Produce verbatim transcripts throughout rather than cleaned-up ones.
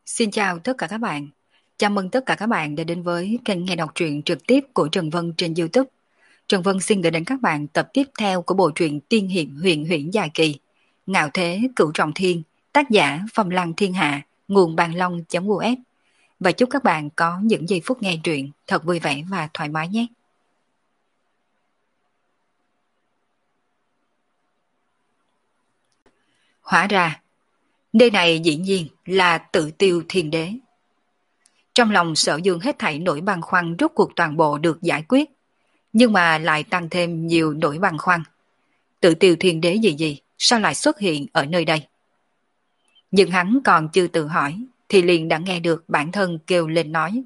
Xin chào tất cả các bạn. Chào mừng tất cả các bạn đã đến với kênh nghe đọc truyện trực tiếp của Trần Vân trên YouTube. Trần Vân xin gửi đến các bạn tập tiếp theo của bộ truyện tiên hiệp huyền huyễn dài kỳ Ngạo Thế Cửu Trọng Thiên, tác giả Phong Lăng Thiên Hạ, nguồn bàn long.us. Và chúc các bạn có những giây phút nghe truyện thật vui vẻ và thoải mái nhé. Hóa ra, nơi này dĩ nhiên là Tự Tiêu Thiên Đế. Trong lòng Sở Dương hết thảy nỗi băn khoăn rốt cuộc toàn bộ được giải quyết, nhưng mà lại tăng thêm nhiều nỗi băn khoăn. Tự Tiêu Thiên Đế gì gì, sao lại xuất hiện ở nơi đây? Nhưng hắn còn chưa tự hỏi, thì liền đã nghe được bản thân kêu lên nói.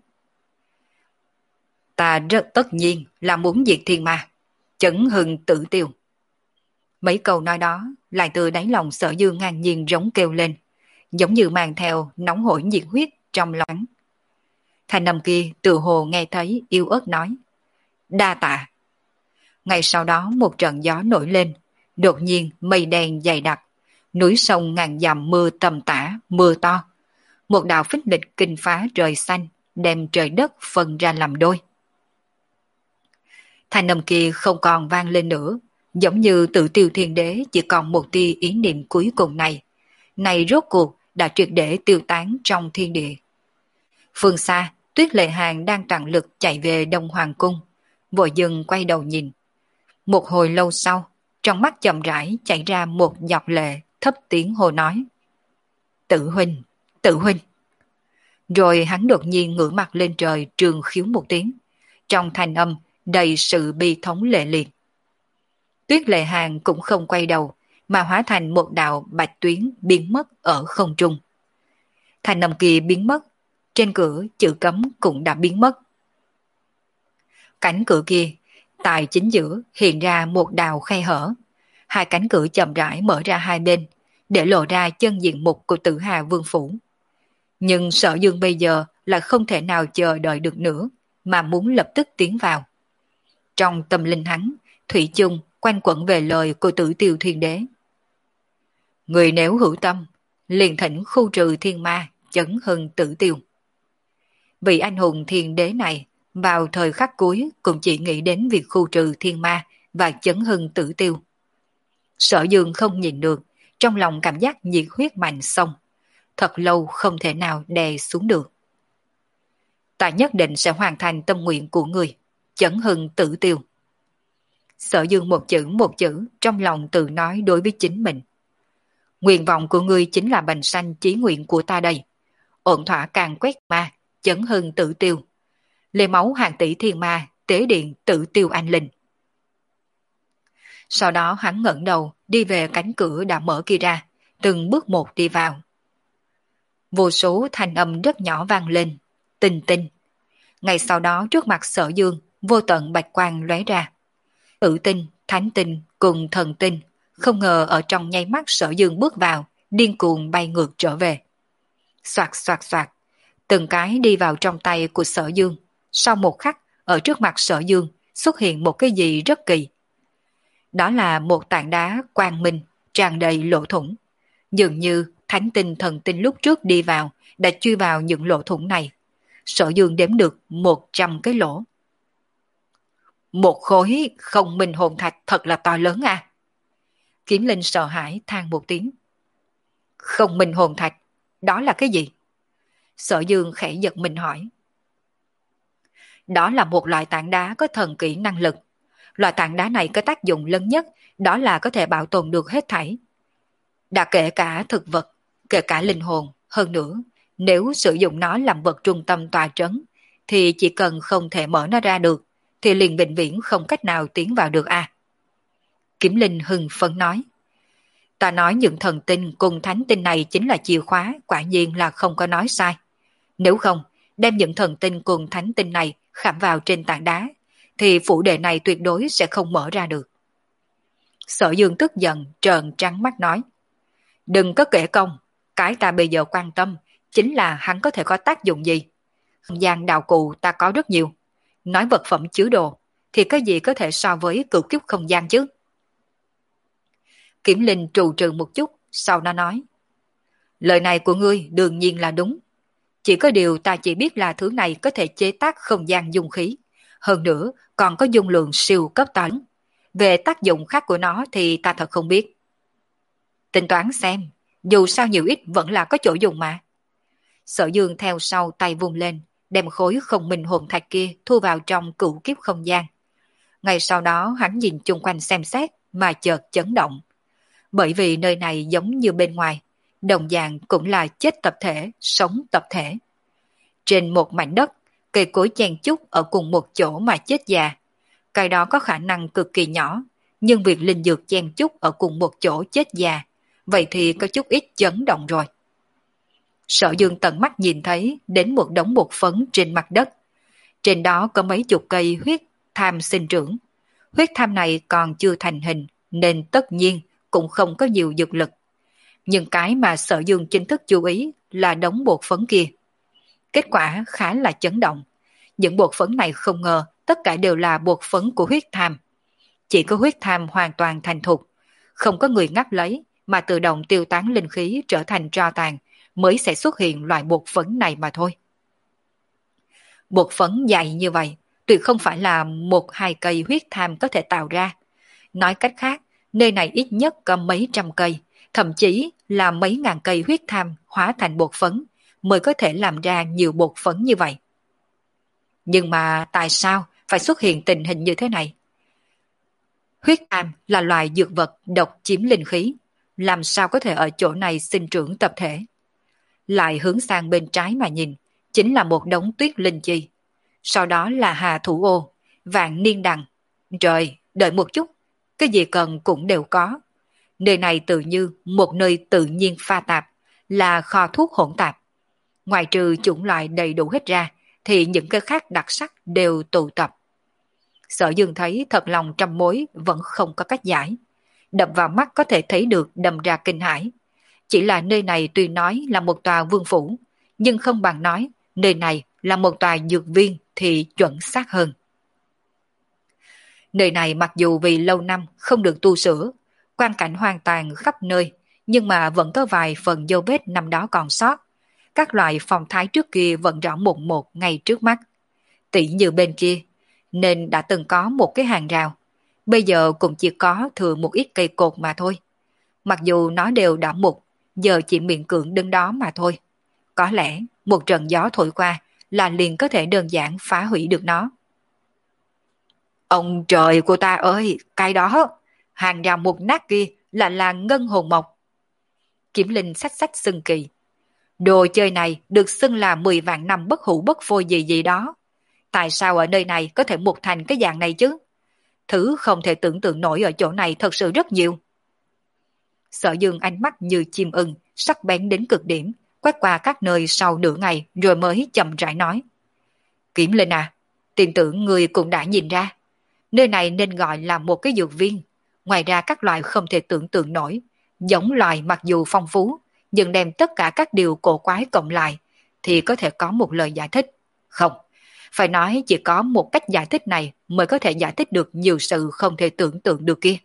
Ta rất tất nhiên là muốn diệt thiên ma, chấn hưng Tự Tiêu. Mấy câu nói đó lại từ đáy lòng Sở Dương ngang nhiên rống kêu lên, giống như mang theo nóng hổi nhiệt huyết trong lòng. Thanh âm kia tự hồ nghe thấy yếu ớt nói. Đa tạ. Ngay sau đó một trận gió nổi lên, đột nhiên mây đen dày đặc, núi sông ngàn dặm mưa tầm tã, mưa to. Một đạo phích lịch kinh phá trời xanh, đem trời đất phân ra làm đôi. Thanh âm kia không còn vang lên nữa, giống như Tự Tiêu Thiên Đế chỉ còn một tia ý niệm cuối cùng này. Này rốt cuộc đã triệt để tiêu tán trong thiên địa. Phương xa, Tuyết Lệ Hàn đang tận lực chạy về Đông Hoàng Cung, vội dừng quay đầu nhìn. Một hồi lâu sau, trong mắt chậm rãi chảy ra một giọt lệ, thấp tiếng hồ nói. Tự huynh, tự huynh. Rồi hắn đột nhiên ngửa mặt lên trời trường khiếu một tiếng, trong thanh âm đầy sự bi thống lệ liệt. Tuyết Lệ Hàn cũng không quay đầu, mà hóa thành một đạo bạch tuyến biến mất ở không trung. Thanh âm kia biến mất, trên cửa chữ cấm cũng đã biến mất. Cánh cửa kia, tại chính giữa hiện ra một đạo khe hở. Hai cánh cửa chậm rãi mở ra hai bên, để lộ ra chân diện mục của Tử Hà Vương Phủ. Nhưng Sở Dương bây giờ là không thể nào chờ đợi được nữa, mà muốn lập tức tiến vào. Trong tâm linh hắn, thủy chung quanh quẩn về lời của Tử Tiêu Thiên Đế. Người nếu hữu tâm, liền thỉnh khu trừ thiên ma, chấn hưng Tử Tiêu. Vị anh hùng thiên đế này vào thời khắc cuối cũng chỉ nghĩ đến việc khu trừ thiên ma và chấn hưng Tử Tiêu. Sở Dương không nhìn được, trong lòng cảm giác nhiệt huyết mạnh xông, thật lâu không thể nào đè xuống được. Ta nhất định sẽ hoàn thành tâm nguyện của người, chấn hưng Tử Tiêu. Sở Dương một chữ một chữ trong lòng tự nói đối với chính mình. Nguyện vọng của ngươi chính là bành sanh chí nguyện của ta đây. Ổn thỏa càng quét ma, chấn hưng Tử Tiêu. Lấy máu hàng tỷ thiên ma, tế điện Tử Tiêu anh linh. Sau đó hắn ngẩng đầu đi về cánh cửa đã mở kia ra, từng bước một đi vào. Vô số thanh âm rất nhỏ vang lên, tinh tinh. Ngay sau đó trước mặt Sở Dương, vô tận bạch quang lóe ra. Tử tinh, thánh tinh cùng thần tinh, không ngờ ở trong nháy mắt Sở Dương bước vào, điên cuồng bay ngược trở về. Soạt soạt soạt, từng cái đi vào trong tay của Sở Dương. Sau một khắc, ở trước mặt Sở Dương xuất hiện một cái gì rất kỳ. Đó là một tảng đá quang minh, tràn đầy lỗ thủng. Dường như thánh tinh thần tinh lúc trước đi vào, đã chui vào những lỗ thủng này. Sở Dương đếm được một trăm cái lỗ. Một khối không minh hồn thạch thật là to lớn à. Kiếm Linh sợ hãi than một tiếng. Không minh hồn thạch, đó là cái gì? Sở Dương khẽ giật mình hỏi. Đó là một loại tảng đá có thần kỹ năng lực. Loại tảng đá này có tác dụng lớn nhất, đó là có thể bảo tồn được hết thảy. Đã kể cả thực vật, kể cả linh hồn. Hơn nữa, nếu sử dụng nó làm vật trung tâm tòa trấn, thì chỉ cần không thể mở nó ra được, thì liền vĩnh viễn không cách nào tiến vào được à. Kiếm Linh hưng phấn nói. Ta nói những thần tinh cùng thánh tinh này chính là chìa khóa, quả nhiên là không có nói sai. Nếu không, đem những thần tinh cùng thánh tinh này khảm vào trên tảng đá, thì phủ đệ này tuyệt đối sẽ không mở ra được. Sở Dương tức giận trợn trắng mắt nói. Đừng có kể công, cái ta bây giờ quan tâm chính là hắn có thể có tác dụng gì. Không gian đạo cụ ta có rất nhiều. Nói vật phẩm chứa đồ, thì cái gì có thể so với cửu kiếp không gian chứ? Kiếm Linh trù trừ một chút, sau đó nói. Lời này của ngươi đương nhiên là đúng, Chỉ có điều ta chỉ biết là thứ này có thể chế tác không gian dung khí. Hơn nữa còn có dung lượng siêu cấp to lớn. Về tác dụng khác của nó thì ta thật không biết. Tính toán xem, dù sao nhiều ít vẫn là có chỗ dùng mà. Sở Dương theo sau tay vung lên, đem khối không minh hồn thạch kia thu vào trong cửu kiếp không gian. Ngay sau đó hắn nhìn chung quanh xem xét mà chợt chấn động. Bởi vì nơi này giống như bên ngoài, đồng dạng cũng là chết tập thể, sống tập thể. Trên một mảnh đất, cây cối chen chúc ở cùng một chỗ mà chết già. Cái đó có khả năng cực kỳ nhỏ, nhưng việc linh dược chen chúc ở cùng một chỗ chết già, vậy thì có chút ít chấn động rồi. Sở Dương tận mắt nhìn thấy đến một đống bột phấn trên mặt đất. Trên đó có mấy chục cây huyết tham sinh trưởng. Huyết tham này còn chưa thành hình nên tất nhiên cũng không có nhiều dược lực. Nhưng cái mà Sở Dương chính thức chú ý là đống bột phấn kia. Kết quả khá là chấn động. Những bột phấn này không ngờ tất cả đều là bột phấn của huyết tham. Chỉ có huyết tham hoàn toàn thành thục, không có người ngắt lấy mà tự động tiêu tán linh khí trở thành tro tàn mới sẽ xuất hiện loại bột phấn này mà thôi. Bột phấn dày như vậy tuyệt không phải là một hai cây huyết tham có thể tạo ra. Nói cách khác, nơi này ít nhất có mấy trăm cây, thậm chí là mấy ngàn cây huyết tham hóa thành bột phấn mới có thể làm ra nhiều bột phấn như vậy. Nhưng mà tại sao phải xuất hiện tình hình như thế này? Huyết tham là loài dược vật độc chiếm linh khí, làm sao có thể ở chỗ này sinh trưởng tập thể? Lại hướng sang bên trái mà nhìn, chính là một đống tuyết linh chi. Sau đó là hà thủ ô, vạn niên đằng. Trời, đợi một chút, cái gì cần cũng đều có. Nơi này tự như một nơi tự nhiên pha tạp, là kho thuốc hỗn tạp. Ngoài trừ chủng loại đầy đủ hết ra, thì những cái khác đặc sắc đều tụ tập. Sở Dương thấy thật lòng trăm mối vẫn không có cách giải. Đập vào mắt có thể thấy được đâm ra kinh hãi. Chỉ là nơi này tuy nói là một tòa vương phủ, nhưng không bằng nói nơi này là một tòa dược viên thì chuẩn xác hơn. Nơi này mặc dù vì lâu năm không được tu sửa, quang cảnh hoàn toàn khắp nơi, nhưng mà vẫn có vài phần dấu vết năm đó còn sót. Các loại phong thái trước kia vẫn rõ một một ngay trước mắt. Tỷ như bên kia, nên đã từng có một cái hàng rào. Bây giờ cũng chỉ có thừa một ít cây cột mà thôi. Mặc dù nó đều đã mục, giờ chỉ miễn cưỡng đứng đó mà thôi. Có lẽ một trận gió thổi qua là liền có thể đơn giản phá hủy được nó. Ông trời của ta ơi, cái đó, hàng rào mục nát kia là là ngân hồn mộc. Kiểm Linh xách xách xưng kỳ. Đồ chơi này được xưng là mười vạn năm bất hủ bất phôi gì gì đó. Tại sao ở nơi này có thể mục thành cái dạng này chứ? Thứ không thể tưởng tượng nổi ở chỗ này thật sự rất nhiều. Sở Dương ánh mắt như chim ưng, sắc bén đến cực điểm, quét qua các nơi sau nửa ngày rồi mới chậm rãi nói. Kiểm Linh à, tin tưởng người cũng đã nhìn ra. Nơi này nên gọi là một cái dược viên. Ngoài ra các loại không thể tưởng tượng nổi. Giống loài mặc dù phong phú, nhưng đem tất cả các điều cổ quái cộng lại, thì có thể có một lời giải thích. Không, phải nói chỉ có một cách giải thích này mới có thể giải thích được nhiều sự không thể tưởng tượng được kia.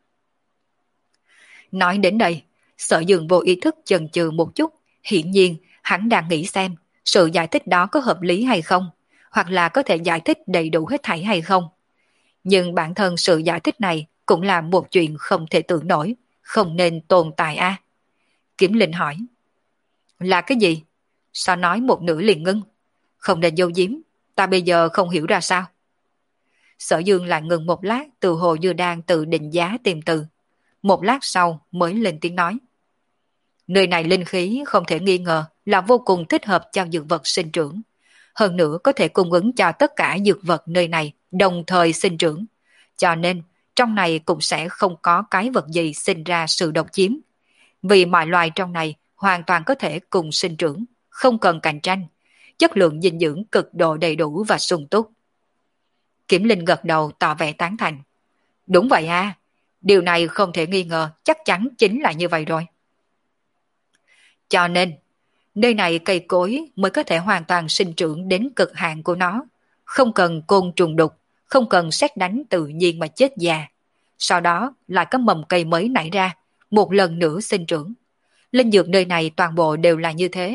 Nói đến đây, Sở Dương vô ý thức chần chừ một chút, hiển nhiên hắn đang nghĩ xem sự giải thích đó có hợp lý hay không, hoặc là có thể giải thích đầy đủ hết thảy hay không. Nhưng bản thân sự giải thích này cũng là một chuyện không thể tưởng nổi, không nên tồn tại a. À? Kiểm Linh hỏi. Là cái gì? Sao nói một nửa liền ngưng? Không nên giấu giếm, ta bây giờ không hiểu ra sao. Sở Dương lại ngừng một lát, từ hồ như đang tự định giá tìm từ. Một lát sau mới lên tiếng nói. Nơi này linh khí không thể nghi ngờ là vô cùng thích hợp cho dược vật sinh trưởng. Hơn nữa có thể cung ứng cho tất cả dược vật nơi này đồng thời sinh trưởng. Cho nên trong này cũng sẽ không có cái vật gì sinh ra sự độc chiếm. Vì mọi loài trong này hoàn toàn có thể cùng sinh trưởng, không cần cạnh tranh. Chất lượng dinh dưỡng cực độ đầy đủ và sung túc. Kiểm Linh gật đầu tỏ vẻ tán thành. Đúng vậy à, điều này không thể nghi ngờ, chắc chắn chính là như vậy rồi. Cho nên, nơi này cây cối mới có thể hoàn toàn sinh trưởng đến cực hạn của nó, không cần côn trùng đục, không cần sét đánh tự nhiên mà chết già. Sau đó lại có mầm cây mới nảy ra, một lần nữa sinh trưởng. Linh dược nơi này toàn bộ đều là như thế,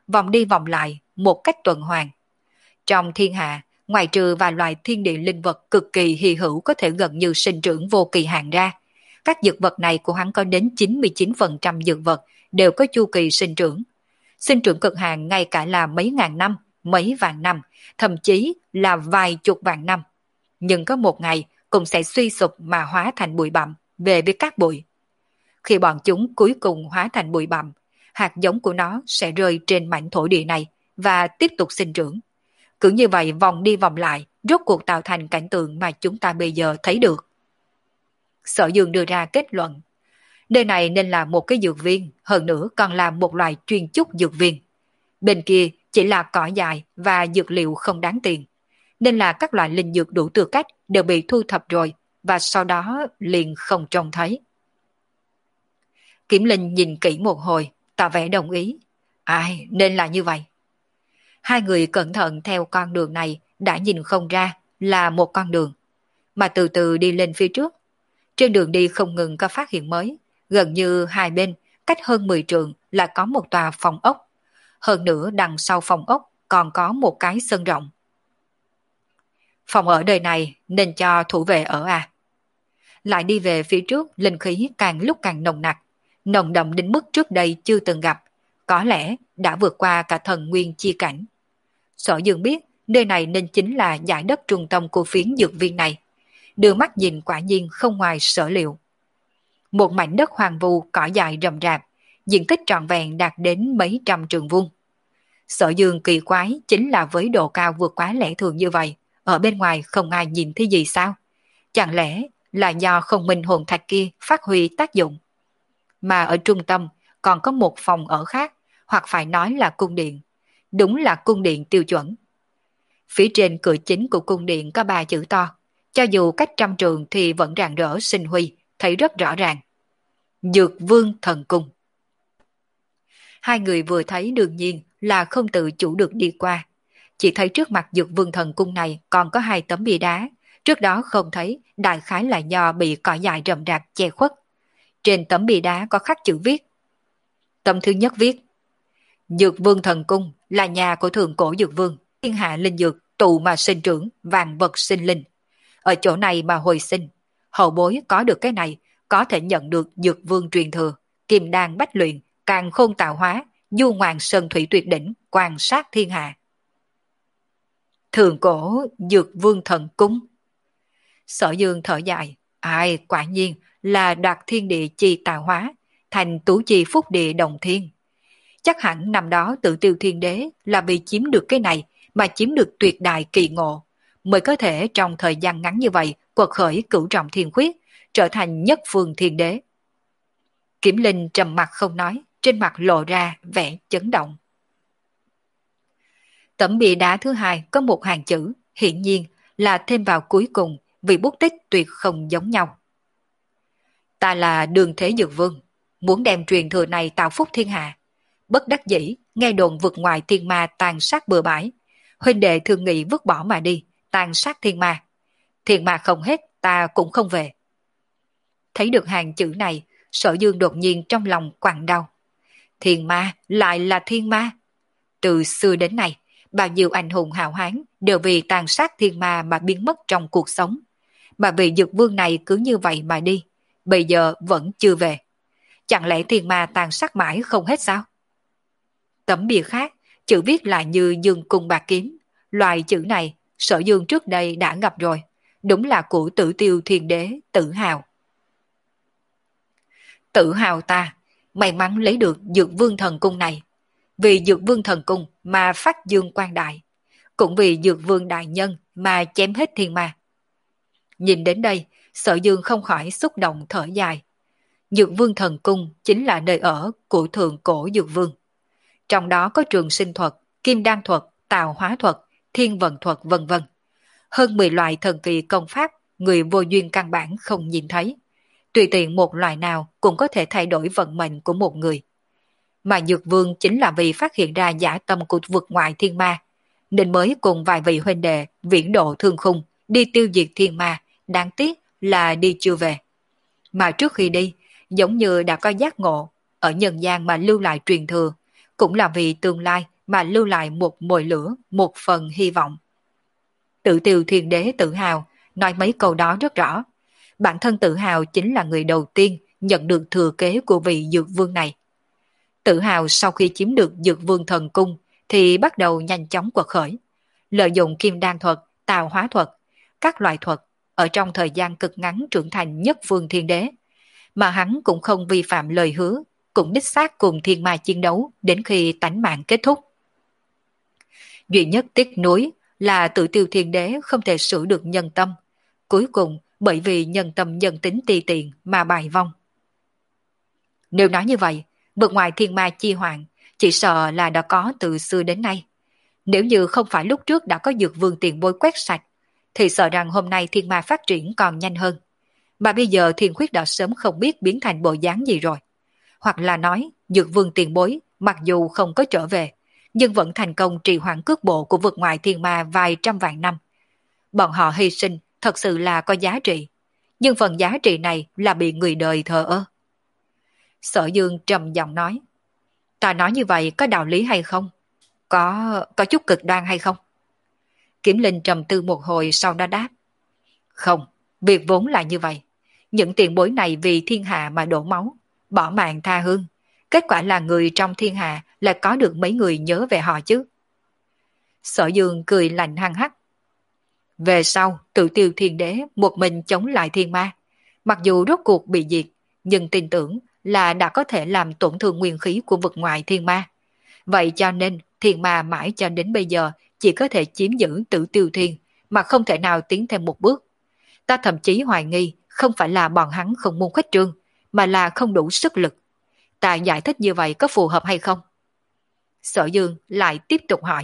vòng đi vòng lại một cách tuần hoàn. Trong thiên hạ, ngoài trừ vài loài thiên địa linh vật cực kỳ hy hữu có thể gần như sinh trưởng vô kỳ hạn ra, các dược vật này của hắn có đến chín mươi chín phần trăm dược vật đều có chu kỳ sinh trưởng. Sinh trưởng cực hạn ngay cả là mấy ngàn năm, mấy vạn năm, thậm chí là vài chục vạn năm. Nhưng có một ngày cũng sẽ suy sụp mà hóa thành bụi bặm, về với cát bụi. Khi bọn chúng cuối cùng hóa thành bụi bặm, hạt giống của nó sẽ rơi trên mảnh thổ địa này và tiếp tục sinh trưởng. Cứ như vậy vòng đi vòng lại, rốt cuộc tạo thành cảnh tượng mà chúng ta bây giờ thấy được. Sở Dương đưa ra kết luận. Nơi này nên là một cái dược viên, hơn nữa còn là một loài chuyên chúc dược viên. Bên kia chỉ là cỏ dại và dược liệu không đáng tiền. Nên là các loại linh dược đủ tư cách đều bị thu thập rồi và sau đó liền không trông thấy. Kiểm Linh nhìn kỹ một hồi, tỏ vẻ đồng ý. Ai, nên là như vậy. Hai người cẩn thận theo con đường này đã nhìn không ra là một con đường, mà từ từ đi lên phía trước. Trên đường đi không ngừng có phát hiện mới, gần như hai bên, cách hơn mười trượng là có một tòa phòng ốc. Hơn nữa đằng sau phòng ốc còn có một cái sân rộng. Phòng ở đời này nên cho thủ vệ ở à? Lại đi về phía trước, linh khí càng lúc càng nồng nặc, nồng đậm đến mức trước đây chưa từng gặp, có lẽ đã vượt qua cả thần nguyên chi cảnh. Sở Dương biết nơi này nên chính là giải đất trung tâm của phiến dược viên này. Đưa mắt nhìn quả nhiên không ngoài sở liệu. Một mảnh đất hoang vu cỏ dại rậm rạp, diện tích trọn vẹn đạt đến mấy trăm trường vuông. Sở Dương kỳ quái chính là với độ cao vượt quá lẽ thường như vậy, ở bên ngoài không ai nhìn thấy gì sao? Chẳng lẽ là do không minh hồn thạch kia phát huy tác dụng? Mà ở trung tâm còn có một phòng ở khác, hoặc phải nói là cung điện. Đúng là cung điện tiêu chuẩn. Phía trên cửa chính của cung điện có ba chữ to, cho dù cách trăm trường thì vẫn rạng rỡ sinh huy, thấy rất rõ ràng. Dược Vương Thần Cung. Hai người vừa thấy đương nhiên là không tự chủ được đi qua. Chỉ thấy trước mặt Dược Vương Thần Cung này còn có hai tấm bia đá, trước đó không thấy, đại khái là do bị cỏ dại rậm rạp che khuất. Trên tấm bia đá có khắc chữ viết. Tấm thứ nhất viết: Dược Vương Thần Cung là nhà của thượng cổ Dược Vương, thiên hạ linh dược tụ mà sinh trưởng, vạn vật sinh linh. Ở chỗ này mà hồi sinh, hậu bối có được cái này có thể nhận được Dược Vương truyền thừa, kim đan bách luyện, càn khôn tạo hóa, du ngoạn sơn thủy tuyệt đỉnh, quan sát thiên hạ. Thượng cổ Dược Vương Thần Cung. Sở Dương thở dài, ai quả nhiên là đoạt thiên địa chi tạo hóa, thành tú chi phúc địa đồng thiên. Chắc hẳn năm đó tự tiêu thiên đế là bị chiếm được cái này mà chiếm được tuyệt đại kỳ ngộ, mới có thể trong thời gian ngắn như vậy quật khởi cửu trọng thiên khuyết, trở thành nhất phương thiên đế. Kiểm Linh trầm mặt không nói, trên mặt lộ ra vẻ chấn động. Tấm bia đá thứ hai có một hàng chữ, hiển nhiên là thêm vào cuối cùng vì bút tích tuyệt không giống nhau. Ta là Đường Thế Dược Vương, muốn đem truyền thừa này tạo phúc thiên hạ. Bất đắc dĩ, nghe đồn vượt ngoài thiên ma tàn sát bừa bãi. Huynh đệ thường nghị vứt bỏ mà đi, tàn sát thiên ma. Thiên ma không hết, ta cũng không về. Thấy được hàng chữ này, Sở Dương đột nhiên trong lòng quặn đau. Thiên ma lại là thiên ma. Từ xưa đến nay, bao nhiêu anh hùng hào hán đều vì tàn sát thiên ma mà biến mất trong cuộc sống. Mà vì Dược Vương này cứ như vậy mà đi, bây giờ vẫn chưa về. Chẳng lẽ thiên ma tàn sát mãi không hết sao? Tấm bìa khác, chữ viết lại như dương cung bạc kiếm. Loại chữ này, Sở Dương trước đây đã gặp rồi. Đúng là của Tử Tiêu Thiên Đế Tử Hào. Tử Hào ta, may mắn lấy được Dược Vương Thần Cung này. Vì Dược Vương Thần Cung mà phát dương quang đại. Cũng vì Dược Vương Đại Nhân mà chém hết thiên ma. Nhìn đến đây, Sở Dương không khỏi xúc động thở dài. Dược Vương Thần Cung chính là nơi ở của thượng cổ Dược Vương. Trong đó có trường sinh thuật, kim đan thuật, tạo hóa thuật, thiên vận thuật vân vân. Hơn mười loại thần kỳ công pháp người vô duyên căn bản không nhìn thấy. Tùy tiện một loại nào cũng có thể thay đổi vận mệnh của một người. Mà Dược Vương chính là vì phát hiện ra giả tâm của vực ngoại thiên ma, nên mới cùng vài vị huynh đệ viễn độ thương khung đi tiêu diệt thiên ma, đáng tiếc là đi chưa về. Mà trước khi đi, giống như đã có giác ngộ, ở nhân gian mà lưu lại truyền thừa, cũng là vì tương lai mà lưu lại một mồi lửa, một phần hy vọng. Tự Tiêu Thiên Đế tự hào, nói mấy câu đó rất rõ. Bản thân tự hào chính là người đầu tiên nhận được thừa kế của vị dược vương này. Tự hào sau khi chiếm được dược vương thần cung thì bắt đầu nhanh chóng quật khởi. Lợi dụng kim đan thuật, tạo hóa thuật, các loại thuật ở trong thời gian cực ngắn trưởng thành nhất vương thiên đế. Mà hắn cũng không vi phạm lời hứa, cũng đích xác cùng thiên ma chiến đấu đến khi tánh mạng kết thúc. Duy nhất tiếc nuối là Tự Tiêu Thiên Đế không thể xử được nhân tâm. Cuối cùng bởi vì nhân tâm nhân tính ti tiện mà bại vong. Nếu nói như vậy, vượt ngoài thiên ma chi hoàng, chỉ sợ là đã có từ xưa đến nay. Nếu như không phải lúc trước đã có dược vương tiền bối quét sạch, thì sợ rằng hôm nay thiên ma phát triển còn nhanh hơn. Mà bây giờ thiên khuyết đã sớm không biết biến thành bộ dáng gì rồi. Hoặc là nói, dược vương tiền bối, mặc dù không có trở về, nhưng vẫn thành công trì hoãn cước bộ của vượt ngoài thiên ma vài trăm vạn năm. Bọn họ hy sinh thật sự là có giá trị, nhưng phần giá trị này là bị người đời thờ ơ. Sở Dương trầm giọng nói, ta nói như vậy có đạo lý hay không? Có, có chút cực đoan hay không? Kiểm Linh trầm tư một hồi sau đó đáp, không, việc vốn là như vậy. Những tiền bối này vì thiên hạ mà đổ máu, bỏ mạng tha hương. Kết quả là người trong thiên hạ lại có được mấy người nhớ về họ chứ. Sở Dương cười lạnh hăng hắc. Về sau, Tự Tiêu Thiên Đế một mình chống lại thiên ma. Mặc dù rốt cuộc bị diệt, nhưng tin tưởng là đã có thể làm tổn thương nguyên khí của vực ngoại thiên ma. Vậy cho nên thiên ma mãi cho đến bây giờ chỉ có thể chiếm giữ Tự Tiêu Thiên mà không thể nào tiến thêm một bước. Ta thậm chí hoài nghi không phải là bọn hắn không muốn khuếch trương, mà là không đủ sức lực. Ta giải thích như vậy có phù hợp hay không? Sở Dương lại tiếp tục hỏi.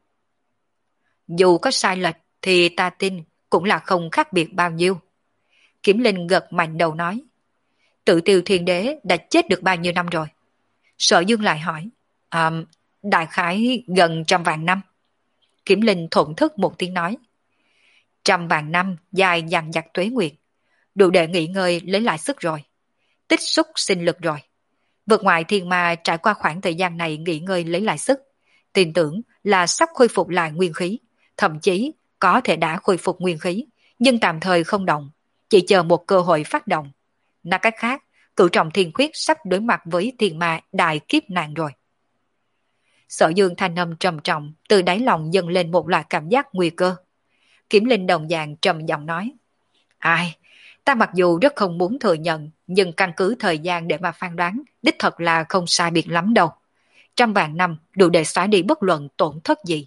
Dù có sai lệch thì ta tin cũng là không khác biệt bao nhiêu. Kiểm Linh gật mạnh đầu nói. Tự Tiêu Thiên Đế đã chết được bao nhiêu năm rồi? Sở Dương lại hỏi. À, đại khái gần trăm vạn năm. Kiểm Linh thổn thức một tiếng nói. Trăm vạn năm dài dằng dặc tuế nguyệt, đủ để nghỉ ngơi lấy lại sức rồi. Tích xúc sinh lực rồi. Vượt ngoài thiên ma trải qua khoảng thời gian này nghỉ ngơi lấy lại sức, tin tưởng là sắp khôi phục lại nguyên khí, thậm chí có thể đã khôi phục nguyên khí, nhưng tạm thời không động, chỉ chờ một cơ hội phát động. Nói cách khác, cửu trọng thiên khuyết sắp đối mặt với thiên ma đại kiếp nạn rồi. Sở Dương thanh âm trầm trọng, từ đáy lòng dâng lên một loại cảm giác nguy cơ. Kiểm Linh đồng dạng trầm giọng nói. Ai, ta mặc dù rất không muốn thừa nhận, nhưng căn cứ thời gian để mà phán đoán, đích thật là không sai biệt lắm đâu. Trăm vạn năm đủ để xóa đi bất luận tổn thất gì.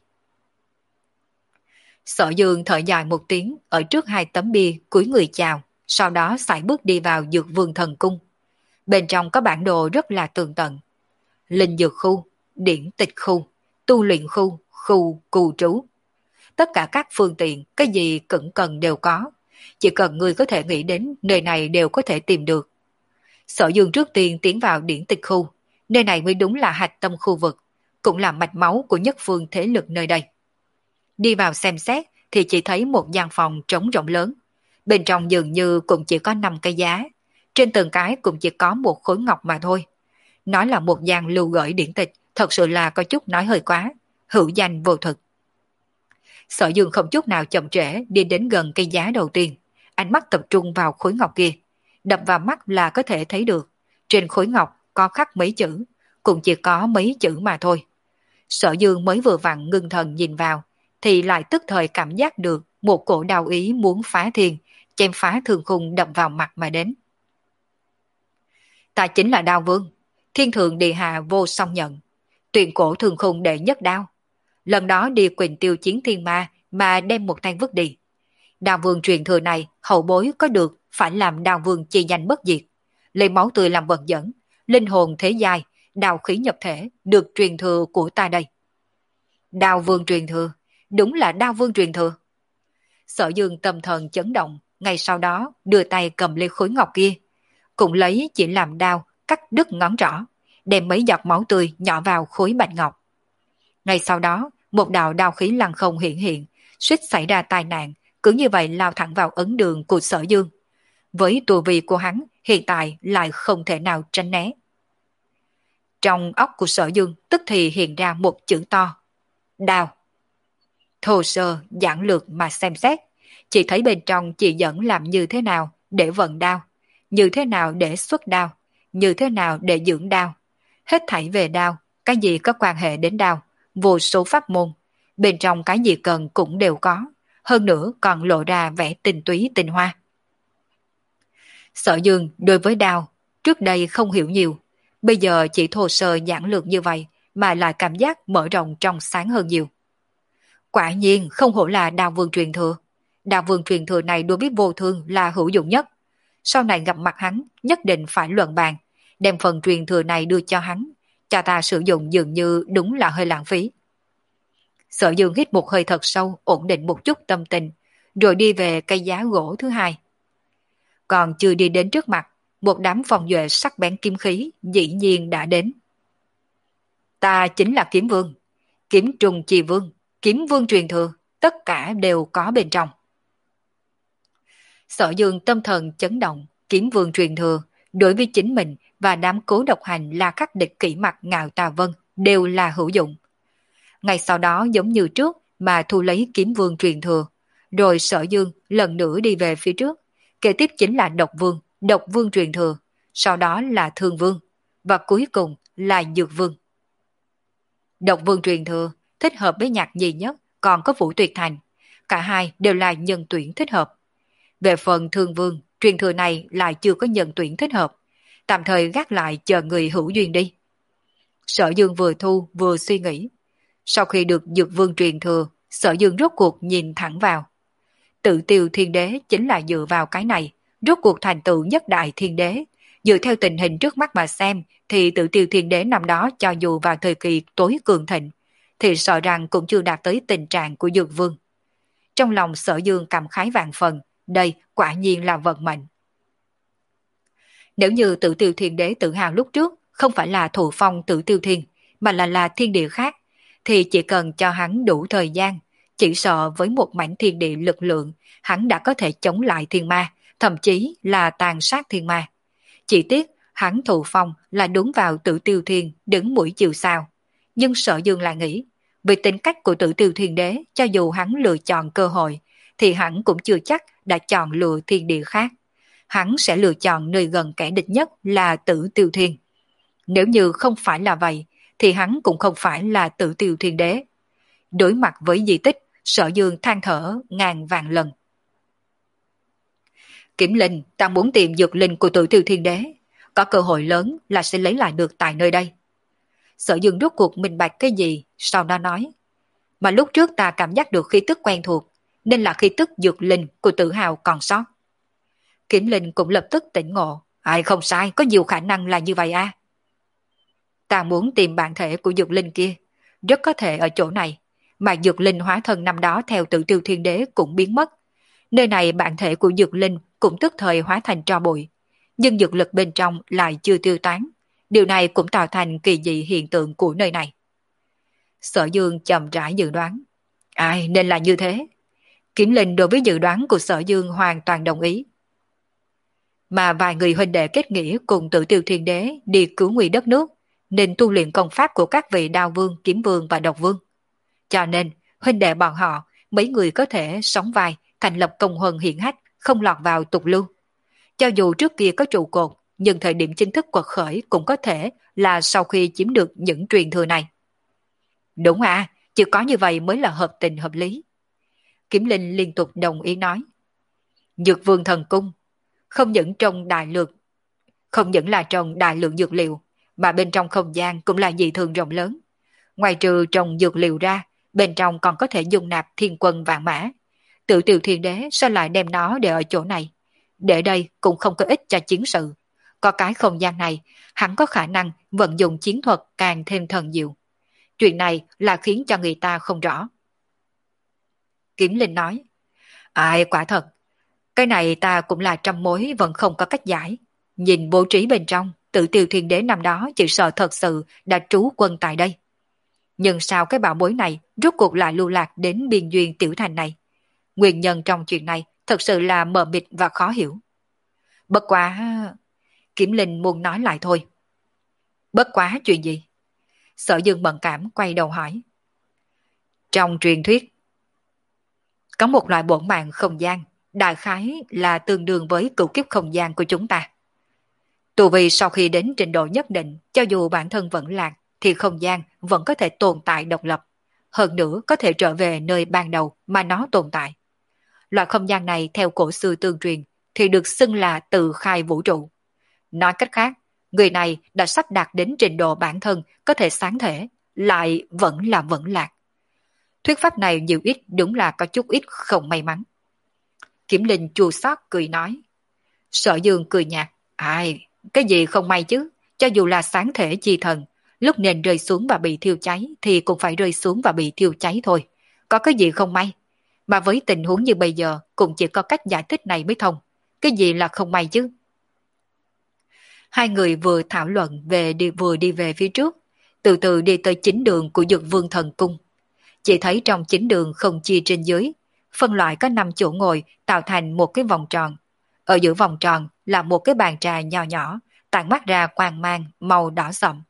Sở Dương thở dài một tiếng ở trước hai tấm bia cúi người chào, sau đó sải bước đi vào dược vương thần cung. Bên trong có bản đồ rất là tường tận. Linh dược khu, điển tịch khu, tu luyện khu, khu cù trú. Tất cả các phương tiện, cái gì cẩn cần đều có. Chỉ cần người có thể nghĩ đến, nơi này đều có thể tìm được. Sở Dương trước tiên tiến vào điển tịch khu. Nơi này mới đúng là hạch tâm khu vực, cũng là mạch máu của nhất phương thế lực nơi đây. Đi vào xem xét thì chỉ thấy một gian phòng trống rộng lớn. Bên trong dường như cũng chỉ có năm cái giá. Trên từng cái cũng chỉ có một khối ngọc mà thôi. Nói là một gian lưu gửi điển tịch, thật sự là có chút nói hơi quá. Hữu danh vô thực. Sở Dương không chút nào chậm trễ đi đến gần cây giá đầu tiên. Ánh mắt tập trung vào khối ngọc kia. Đập vào mắt là có thể thấy được. Trên khối ngọc có khắc mấy chữ, cũng chỉ có mấy chữ mà thôi. Sở Dương mới vừa vặn ngưng thần nhìn vào, thì lại tức thời cảm giác được một cổ đau ý muốn phá thiên, chém phá thương khung đập vào mặt mà đến. Ta chính là Đao Vương, thiên thượng địa hạ vô song nhận, tuyển cổ thương khung đệ nhất đao. Lần đó đi Quỳnh tiêu chiến thiên ma mà đem một tay vứt đi. Đao Vương truyền thừa này hậu bối có được phải làm Đao Vương chi danh bất diệt, lấy máu tươi làm vật dẫn, linh hồn thế giai, đao khí nhập thể được truyền thừa của ta đây. Đao Vương truyền thừa, đúng là Đao Vương truyền thừa. Sở Dương tâm thần chấn động, ngay sau đó đưa tay cầm lên khối ngọc kia, cũng lấy chỉ làm đao cắt đứt ngón trỏ, đem mấy giọt máu tươi nhỏ vào khối bạch ngọc. Ngay sau đó, một đạo đao khí lăng không hiện hiện, suýt xảy ra tai nạn, cứ như vậy lao thẳng vào ấn đường của Sở Dương. Với tu vi của hắn, hiện tại lại không thể nào tránh né. Trong óc của Sở Dương tức thì hiện ra một chữ to. Đao. Thô sơ, giản lược mà xem xét, chỉ thấy bên trong chỉ dẫn làm như thế nào để vận đao, như thế nào để xuất đao, như thế nào để dưỡng đao. Hết thảy về đao, cái gì có quan hệ đến đao, vô số pháp môn, bên trong cái gì cần cũng đều có, hơn nữa còn lộ ra vẻ tinh túy tinh hoa. Sở Dương đối với đao, trước đây không hiểu nhiều, bây giờ chỉ thô sơ giản lược như vậy mà lại cảm giác mở rộng trong sáng hơn nhiều. Quả nhiên không hổ là đao vương truyền thừa. Đao vương truyền thừa này đối với vô thương là hữu dụng nhất. Sau này gặp mặt hắn, nhất định phải luận bàn, đem phần truyền thừa này đưa cho hắn, cho ta sử dụng dường như đúng là hơi lãng phí. Sở Dương hít một hơi thật sâu, ổn định một chút tâm tình, rồi đi về cây giá gỗ thứ hai. Còn chưa đi đến trước mặt, một đám phòng duệ sắc bén kiếm khí dĩ nhiên đã đến. Ta chính là kiếm vương, kiếm trùng trì vương, kiếm vương truyền thừa, tất cả đều có bên trong. Sở Dương tâm thần chấn động, kiếm vương truyền thừa, đối với chính mình và đám cố độc hành là khắc địch kỹ mặt Ngạo Tà Vân đều là hữu dụng. Ngay sau đó giống như trước mà thu lấy kiếm vương truyền thừa, rồi Sở Dương lần nữa đi về phía trước, kế tiếp chính là độc vương, độc vương truyền thừa, sau đó là thương vương, và cuối cùng là dược vương. Độc vương truyền thừa thích hợp với Nhạc Nhi nhất, còn có Vũ Tuyệt Thành, cả hai đều là nhân tuyển thích hợp. Về phần thương vương, truyền thừa này lại chưa có nhân tuyển thích hợp, tạm thời gác lại chờ người hữu duyên đi. Sở Dương vừa thu vừa suy nghĩ. Sau khi được dược vương truyền thừa, Sở Dương rốt cuộc nhìn thẳng vào. Tự tiêu thiên đế chính là dựa vào cái này, rốt cuộc thành tựu nhất đại thiên đế. Dựa theo tình hình trước mắt mà xem, thì tự tiêu thiên đế năm đó cho dù vào thời kỳ tối cường thịnh, thì sợ rằng cũng chưa đạt tới tình trạng của dược vương. Trong lòng Sở Dương cảm khái vạn phần, đây quả nhiên là vận mệnh. Nếu như tự tiêu thiên đế tự hào lúc trước không phải là thụ phong tự tiêu thiên, mà là là thiên địa khác, thì chỉ cần cho hắn đủ thời gian, chỉ sợ với một mảnh thiên địa lực lượng, hắn đã có thể chống lại thiên ma, thậm chí là tàn sát thiên ma. Chỉ tiếc, hắn thụ phong là đúng vào tự tiêu thiên đứng mũi chiều sao. Nhưng Sở Dương lại nghĩ, vì tính cách của tự tiêu thiên đế, cho dù hắn lựa chọn cơ hội, thì hắn cũng chưa chắc đã chọn lựa thiên địa khác. Hắn sẽ lựa chọn nơi gần kẻ địch nhất là tự tiêu thiên. Nếu như không phải là vậy, thì hắn cũng không phải là tự tiêu thiên đế. Đối mặt với di tích, Sở Dương than thở ngàn vạn lần. Kiểm linh, ta muốn tìm dược linh của tự tiêu thiên đế, có cơ hội lớn là sẽ lấy lại được tại nơi đây. Sở Dương rốt cuộc minh bạch cái gì, sau đó nói. Mà lúc trước ta cảm giác được khí tức quen thuộc, nên là khí tức dược linh của tự hào còn sót. Kiểm linh cũng lập tức tỉnh ngộ. Ai không sai, có nhiều khả năng là như vậy à. Ta muốn tìm bản thể của dược linh kia, rất có thể ở chỗ này, mà dược linh hóa thân năm đó theo tự tiêu thiên đế cũng biến mất. Nơi này bản thể của dược linh cũng tức thời hóa thành tro bụi, nhưng dược lực bên trong lại chưa tiêu tán. Điều này cũng tạo thành kỳ dị hiện tượng của nơi này. Sở Dương chậm rãi dự đoán. Ai nên là như thế? Kiểm linh đối với dự đoán của Sở Dương hoàn toàn đồng ý. Mà vài người huynh đệ kết nghĩa cùng tự tiêu thiên đế đi cứu nguy đất nước, nên tu luyện công pháp của các vị đao vương, kiếm vương và độc vương. Cho nên, huynh đệ bọn họ, mấy người có thể sóng vai, thành lập công huân hiển hách, không lọt vào tục lưu. Cho dù trước kia có trụ cột, nhưng thời điểm chính thức quật khởi cũng có thể là sau khi chiếm được những truyền thừa này. Đúng à, chỉ có như vậy mới là hợp tình hợp lý. Kiếm linh liên tục đồng ý nói. Dược vương thần cung, không những trong đại lượng, không những là trong đại lượng dược liệu, mà bên trong không gian cũng là dị thường rộng lớn. Ngoài trừ trồng dược liệu ra, bên trong còn có thể dung nạp thiên quân vạn mã. Tự tiêu thiên đế sao lại đem nó để ở chỗ này? Để đây cũng không có ích cho chiến sự. Có cái không gian này, hắn có khả năng vận dụng chiến thuật càng thêm thần diệu. Chuyện này là khiến cho người ta không rõ. Kiếm Linh nói, ai quả thật, cái này ta cũng là trăm mối vẫn không có cách giải. Nhìn bố trí bên trong, tự tiêu thiên đế năm đó chỉ sợ thật sự đã trú quân tại đây. Nhưng sao cái bảo bối này rốt cuộc lại lưu lạc đến biên duyên tiểu thành này? Nguyên nhân trong chuyện này thật sự là mờ mịt và khó hiểu. Bất quá, Kiểm Linh muốn nói lại thôi. Bất quá chuyện gì? Sở Dương bận cảm quay đầu hỏi. Trong truyền thuyết, có một loại bổn mạng không gian, đại khái là tương đương với cửu kiếp không gian của chúng ta. Tù vì sau khi đến trình độ nhất định, cho dù bản thân vẫn lạc, thì không gian vẫn có thể tồn tại độc lập. Hơn nữa có thể trở về nơi ban đầu mà nó tồn tại. Loại không gian này theo cổ xưa tương truyền thì được xưng là tự khai vũ trụ. Nói cách khác, người này đã sắp đạt đến trình độ bản thân có thể sáng thể, lại vẫn là vẫn lạc. Thuyết pháp này nhiều ít đúng là có chút ít không may mắn. Kiểm Linh chua xót cười nói. Sở Dương cười nhạt. Ai, cái gì không may chứ, cho dù là sáng thể chi thần, lúc nên rơi xuống và bị thiêu cháy thì cũng phải rơi xuống và bị thiêu cháy thôi. Có cái gì không may? Mà với tình huống như bây giờ cũng chỉ có cách giải thích này mới thông. Cái gì là không may chứ? Hai người vừa thảo luận về đi vừa đi về phía trước, từ từ đi tới chính đường của Dược Vương Thần Cung. Chỉ thấy trong chính đường không chia trên dưới, phân loại có năm chỗ ngồi tạo thành một cái vòng tròn. Ở giữa vòng tròn là một cái bàn trà nhỏ nhỏ, tản mắt ra quang mang màu đỏ sậm.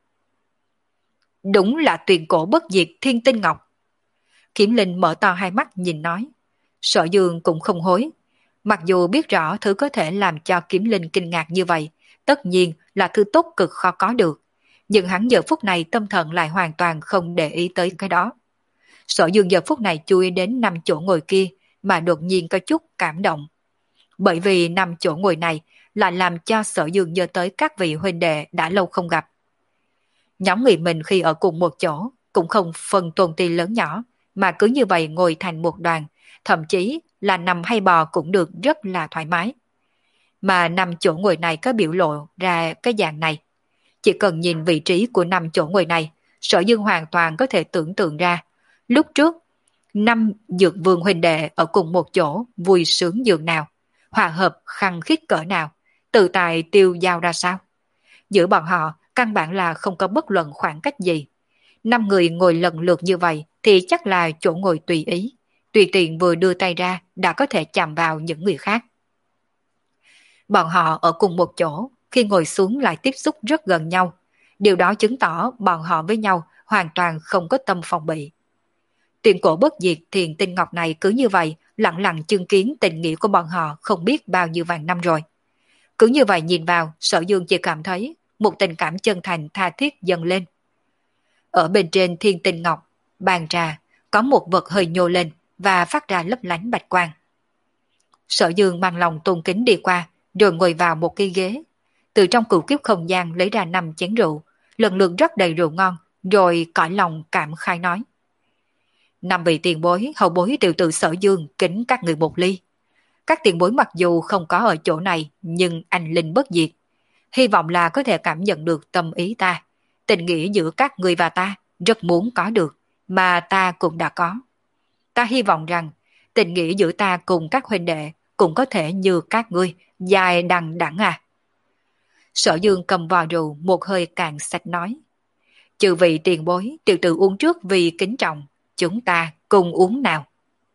Đúng là tuyển cổ bất diệt thiên tinh ngọc. Kiểm Linh mở to hai mắt nhìn nói. Sở Dương cũng không hối. Mặc dù biết rõ thứ có thể làm cho Kiếm Linh kinh ngạc như vậy, tất nhiên là thứ tốt cực khó có được. Nhưng hắn giờ phút này tâm thần lại hoàn toàn không để ý tới cái đó. Sở Dương giờ phút này chú ý đến năm chỗ ngồi kia mà đột nhiên có chút cảm động. Bởi vì năm chỗ ngồi này lại làm cho Sở Dương nhớ tới các vị huynh đệ đã lâu không gặp. Nhóm người mình khi ở cùng một chỗ cũng không phân tôn ti lớn nhỏ, mà cứ như vậy ngồi thành một đoàn, thậm chí là nằm hay bò cũng được rất là thoải mái. Mà năm chỗ ngồi này có biểu lộ ra cái dạng này. Chỉ cần nhìn vị trí của năm chỗ ngồi này, Sở Dương hoàn toàn có thể tưởng tượng ra. Lúc trước, năm dược vương huynh đệ ở cùng một chỗ vui sướng dường nào, hòa hợp khăng khít cỡ nào, tự tại tiêu dao ra sao. Giữa bọn họ căn bản là không có bất luận khoảng cách gì. Năm người ngồi lần lượt như vậy thì chắc là chỗ ngồi tùy ý. Tùy tiện vừa đưa tay ra đã có thể chạm vào những người khác. Bọn họ ở cùng một chỗ, khi ngồi xuống lại tiếp xúc rất gần nhau. Điều đó chứng tỏ bọn họ với nhau hoàn toàn không có tâm phòng bị. Tuyển cổ bất diệt thiền tinh ngọc này cứ như vậy, lặng lặng chứng kiến tình nghĩa của bọn họ không biết bao nhiêu vàng năm rồi. Cứ như vậy nhìn vào, Sở Dương chỉ cảm thấy một tình cảm chân thành tha thiết dâng lên. Ở bên trên thiên tinh ngọc, bàn trà, có một vật hơi nhô lên và phát ra lấp lánh bạch quang. Sở Dương mang lòng tôn kính đi qua, rồi ngồi vào một cái ghế. Từ trong cửu kiếp không gian lấy ra năm chén rượu, lần lượt rất đầy rượu ngon, rồi cõi lòng cảm khai nói. Năm vị tiền bối, hậu bối đều từ Sở Dương kính các người một ly. Các tiền bối mặc dù không có ở chỗ này, nhưng anh linh bất diệt. Hy vọng là có thể cảm nhận được tâm ý ta. Tình nghĩa giữa các người và ta rất muốn có được, mà ta cũng đã có. Ta hy vọng rằng tình nghĩa giữa ta cùng các huynh đệ cũng có thể như các ngươi, dài đằng đẵng à. Sở Dương cầm vò rượu một hơi cạn sạch nói. Trừ vị tiền bối, tiểu tử uống trước vì kính trọng, chúng ta cùng uống nào.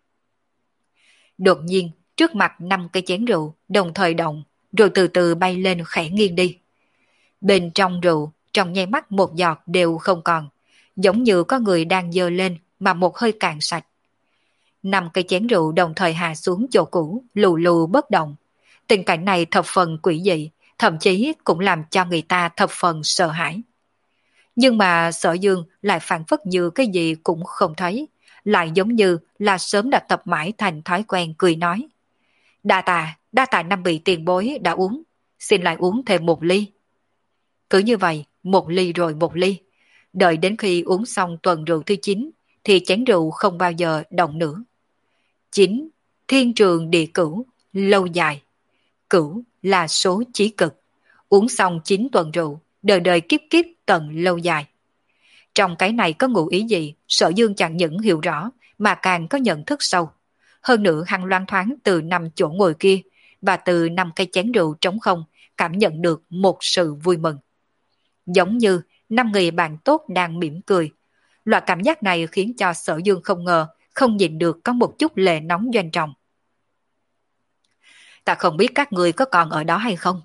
Đột nhiên, trước mặt năm cái chén rượu đồng thời động, rồi từ từ bay lên khẽ nghiêng đi. Bên trong rượu, trong nháy mắt một giọt đều không còn, giống như có người đang dơ lên mà một hơi cạn sạch. Năm cái chén rượu đồng thời hạ xuống chỗ cũ, lù lù bất động. Tình cảnh này thập phần quỷ dị, thậm chí cũng làm cho người ta thập phần sợ hãi. Nhưng mà Sở Dương lại phản phất như cái gì cũng không thấy, lại giống như là sớm đã tập mãi thành thói quen cười nói. Đa tạ, đa tạ năm vị tiền bối đã uống, xin lại uống thêm một ly. Cứ như vậy, một ly rồi một ly. Đợi đến khi uống xong tuần rượu thứ chín, thì chén rượu không bao giờ động nữa. Chín, thiên trường địa cửu, lâu dài. Cửu là số chí cực. Uống xong chín tuần rượu, đời đời kiếp kiếp tận lâu dài. Trong cái này có ngụ ý gì, Sở Dương chẳng những hiểu rõ, mà càng có nhận thức sâu. Hơn nữa hắn loan thoáng từ năm chỗ ngồi kia, và từ năm cây chén rượu trống không, cảm nhận được một sự vui mừng. Giống như năm người bạn tốt đang mỉm cười. Loại cảm giác này khiến cho Sở Dương không ngờ, không nhìn được có một chút lệ nóng doanh trọng. Ta không biết các người có còn ở đó hay không,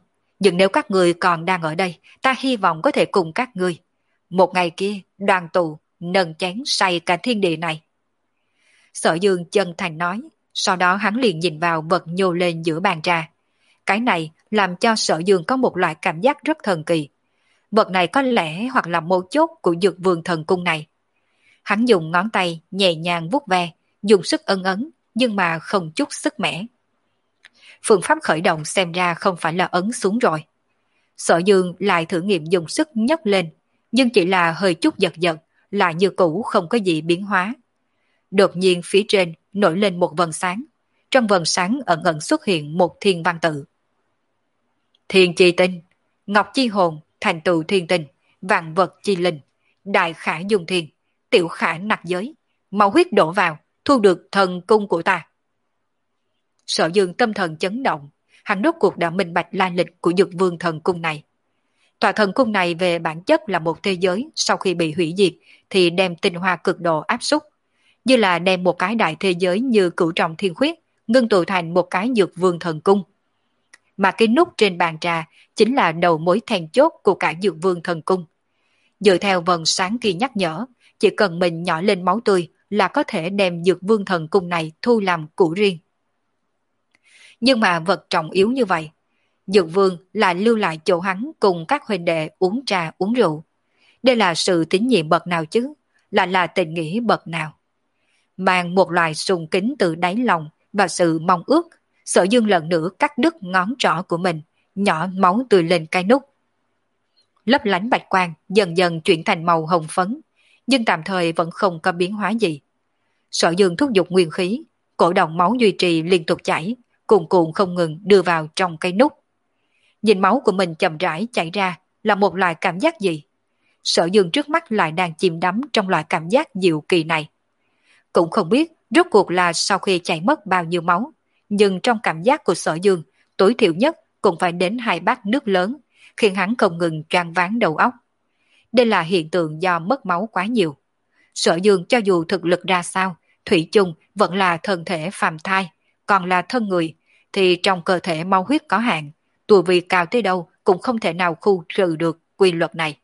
Nhưng nếu các ngươi còn đang ở đây, ta hy vọng có thể cùng các ngươi. Một ngày kia, đoàn tụ, nâng chén say cả thiên địa này. Sở Dương chân thành nói, sau đó hắn liền nhìn vào vật nhô lên giữa bàn trà. Cái này làm cho Sở Dương có một loại cảm giác rất thần kỳ. Vật này có lẽ hoặc là mấu chốt của dược vương thần cung này. Hắn dùng ngón tay nhẹ nhàng vuốt ve, dùng sức ấn ấn, nhưng mà không chút sức mẻ. Phương pháp khởi động xem ra không phải là ấn xuống rồi. Sở Dương lại thử nghiệm dùng sức nhấc lên, nhưng chỉ là hơi chút giật giật, lại như cũ không có gì biến hóa. Đột nhiên phía trên nổi lên một vầng sáng. Trong vầng sáng ẩn ẩn xuất hiện một thiên văn tự. Thiên chi tinh, ngọc chi hồn, thành tựu thiên tinh, vạn vật chi linh, đại khả dung thiên, tiểu khả nặc giới, máu huyết đổ vào, thu được thần cung của ta. Sở Dương tâm thần chấn động, hắn rốt cuộc đã minh bạch lai lịch của dược vương thần cung này. Tòa thần cung này về bản chất là một thế giới sau khi bị hủy diệt thì đem tinh hoa cực độ áp xúc, như là đem một cái đại thế giới như cửu trọng thiên khuyết ngưng tụ thành một cái dược vương thần cung. Mà cái nút trên bàn trà chính là đầu mối then chốt của cả dược vương thần cung. Dựa theo vần sáng kia nhắc nhở, chỉ cần mình nhỏ lên máu tươi là có thể đem dược vương thần cung này thu làm của riêng. Nhưng mà vật trọng yếu như vậy, dược vương lại lưu lại chỗ hắn cùng các huynh đệ uống trà uống rượu. Đây là sự tín nhiệm bậc nào chứ, lại là tình nghĩa bậc nào. Mang một loại sùng kính từ đáy lòng và sự mong ước, Sở Dương lần nữa cắt đứt ngón trỏ của mình, nhỏ máu tươi lên cái nút. Lấp lánh bạch quang dần dần chuyển thành màu hồng phấn, nhưng tạm thời vẫn không có biến hóa gì. Sở Dương thúc giục nguyên khí, cổ động máu duy trì liên tục chảy, cuồn cuộn không ngừng đưa vào trong cái nút. Nhìn máu của mình chậm rãi chảy ra là một loại cảm giác gì? Sở Dương trước mắt lại đang chìm đắm trong loại cảm giác diệu kỳ này. Cũng không biết rốt cuộc là sau khi chảy mất bao nhiêu máu, nhưng trong cảm giác của Sở Dương, tối thiểu nhất cũng phải đến hai bát nước lớn, khiến hắn không ngừng choáng váng đầu óc. Đây là hiện tượng do mất máu quá nhiều. Sở Dương cho dù thực lực ra sao, thủy chung vẫn là thân thể phàm thai, còn là thân người, thì trong cơ thể máu huyết có hạn, tu vi cao tới đâu cũng không thể nào khu trừ được quy luật này.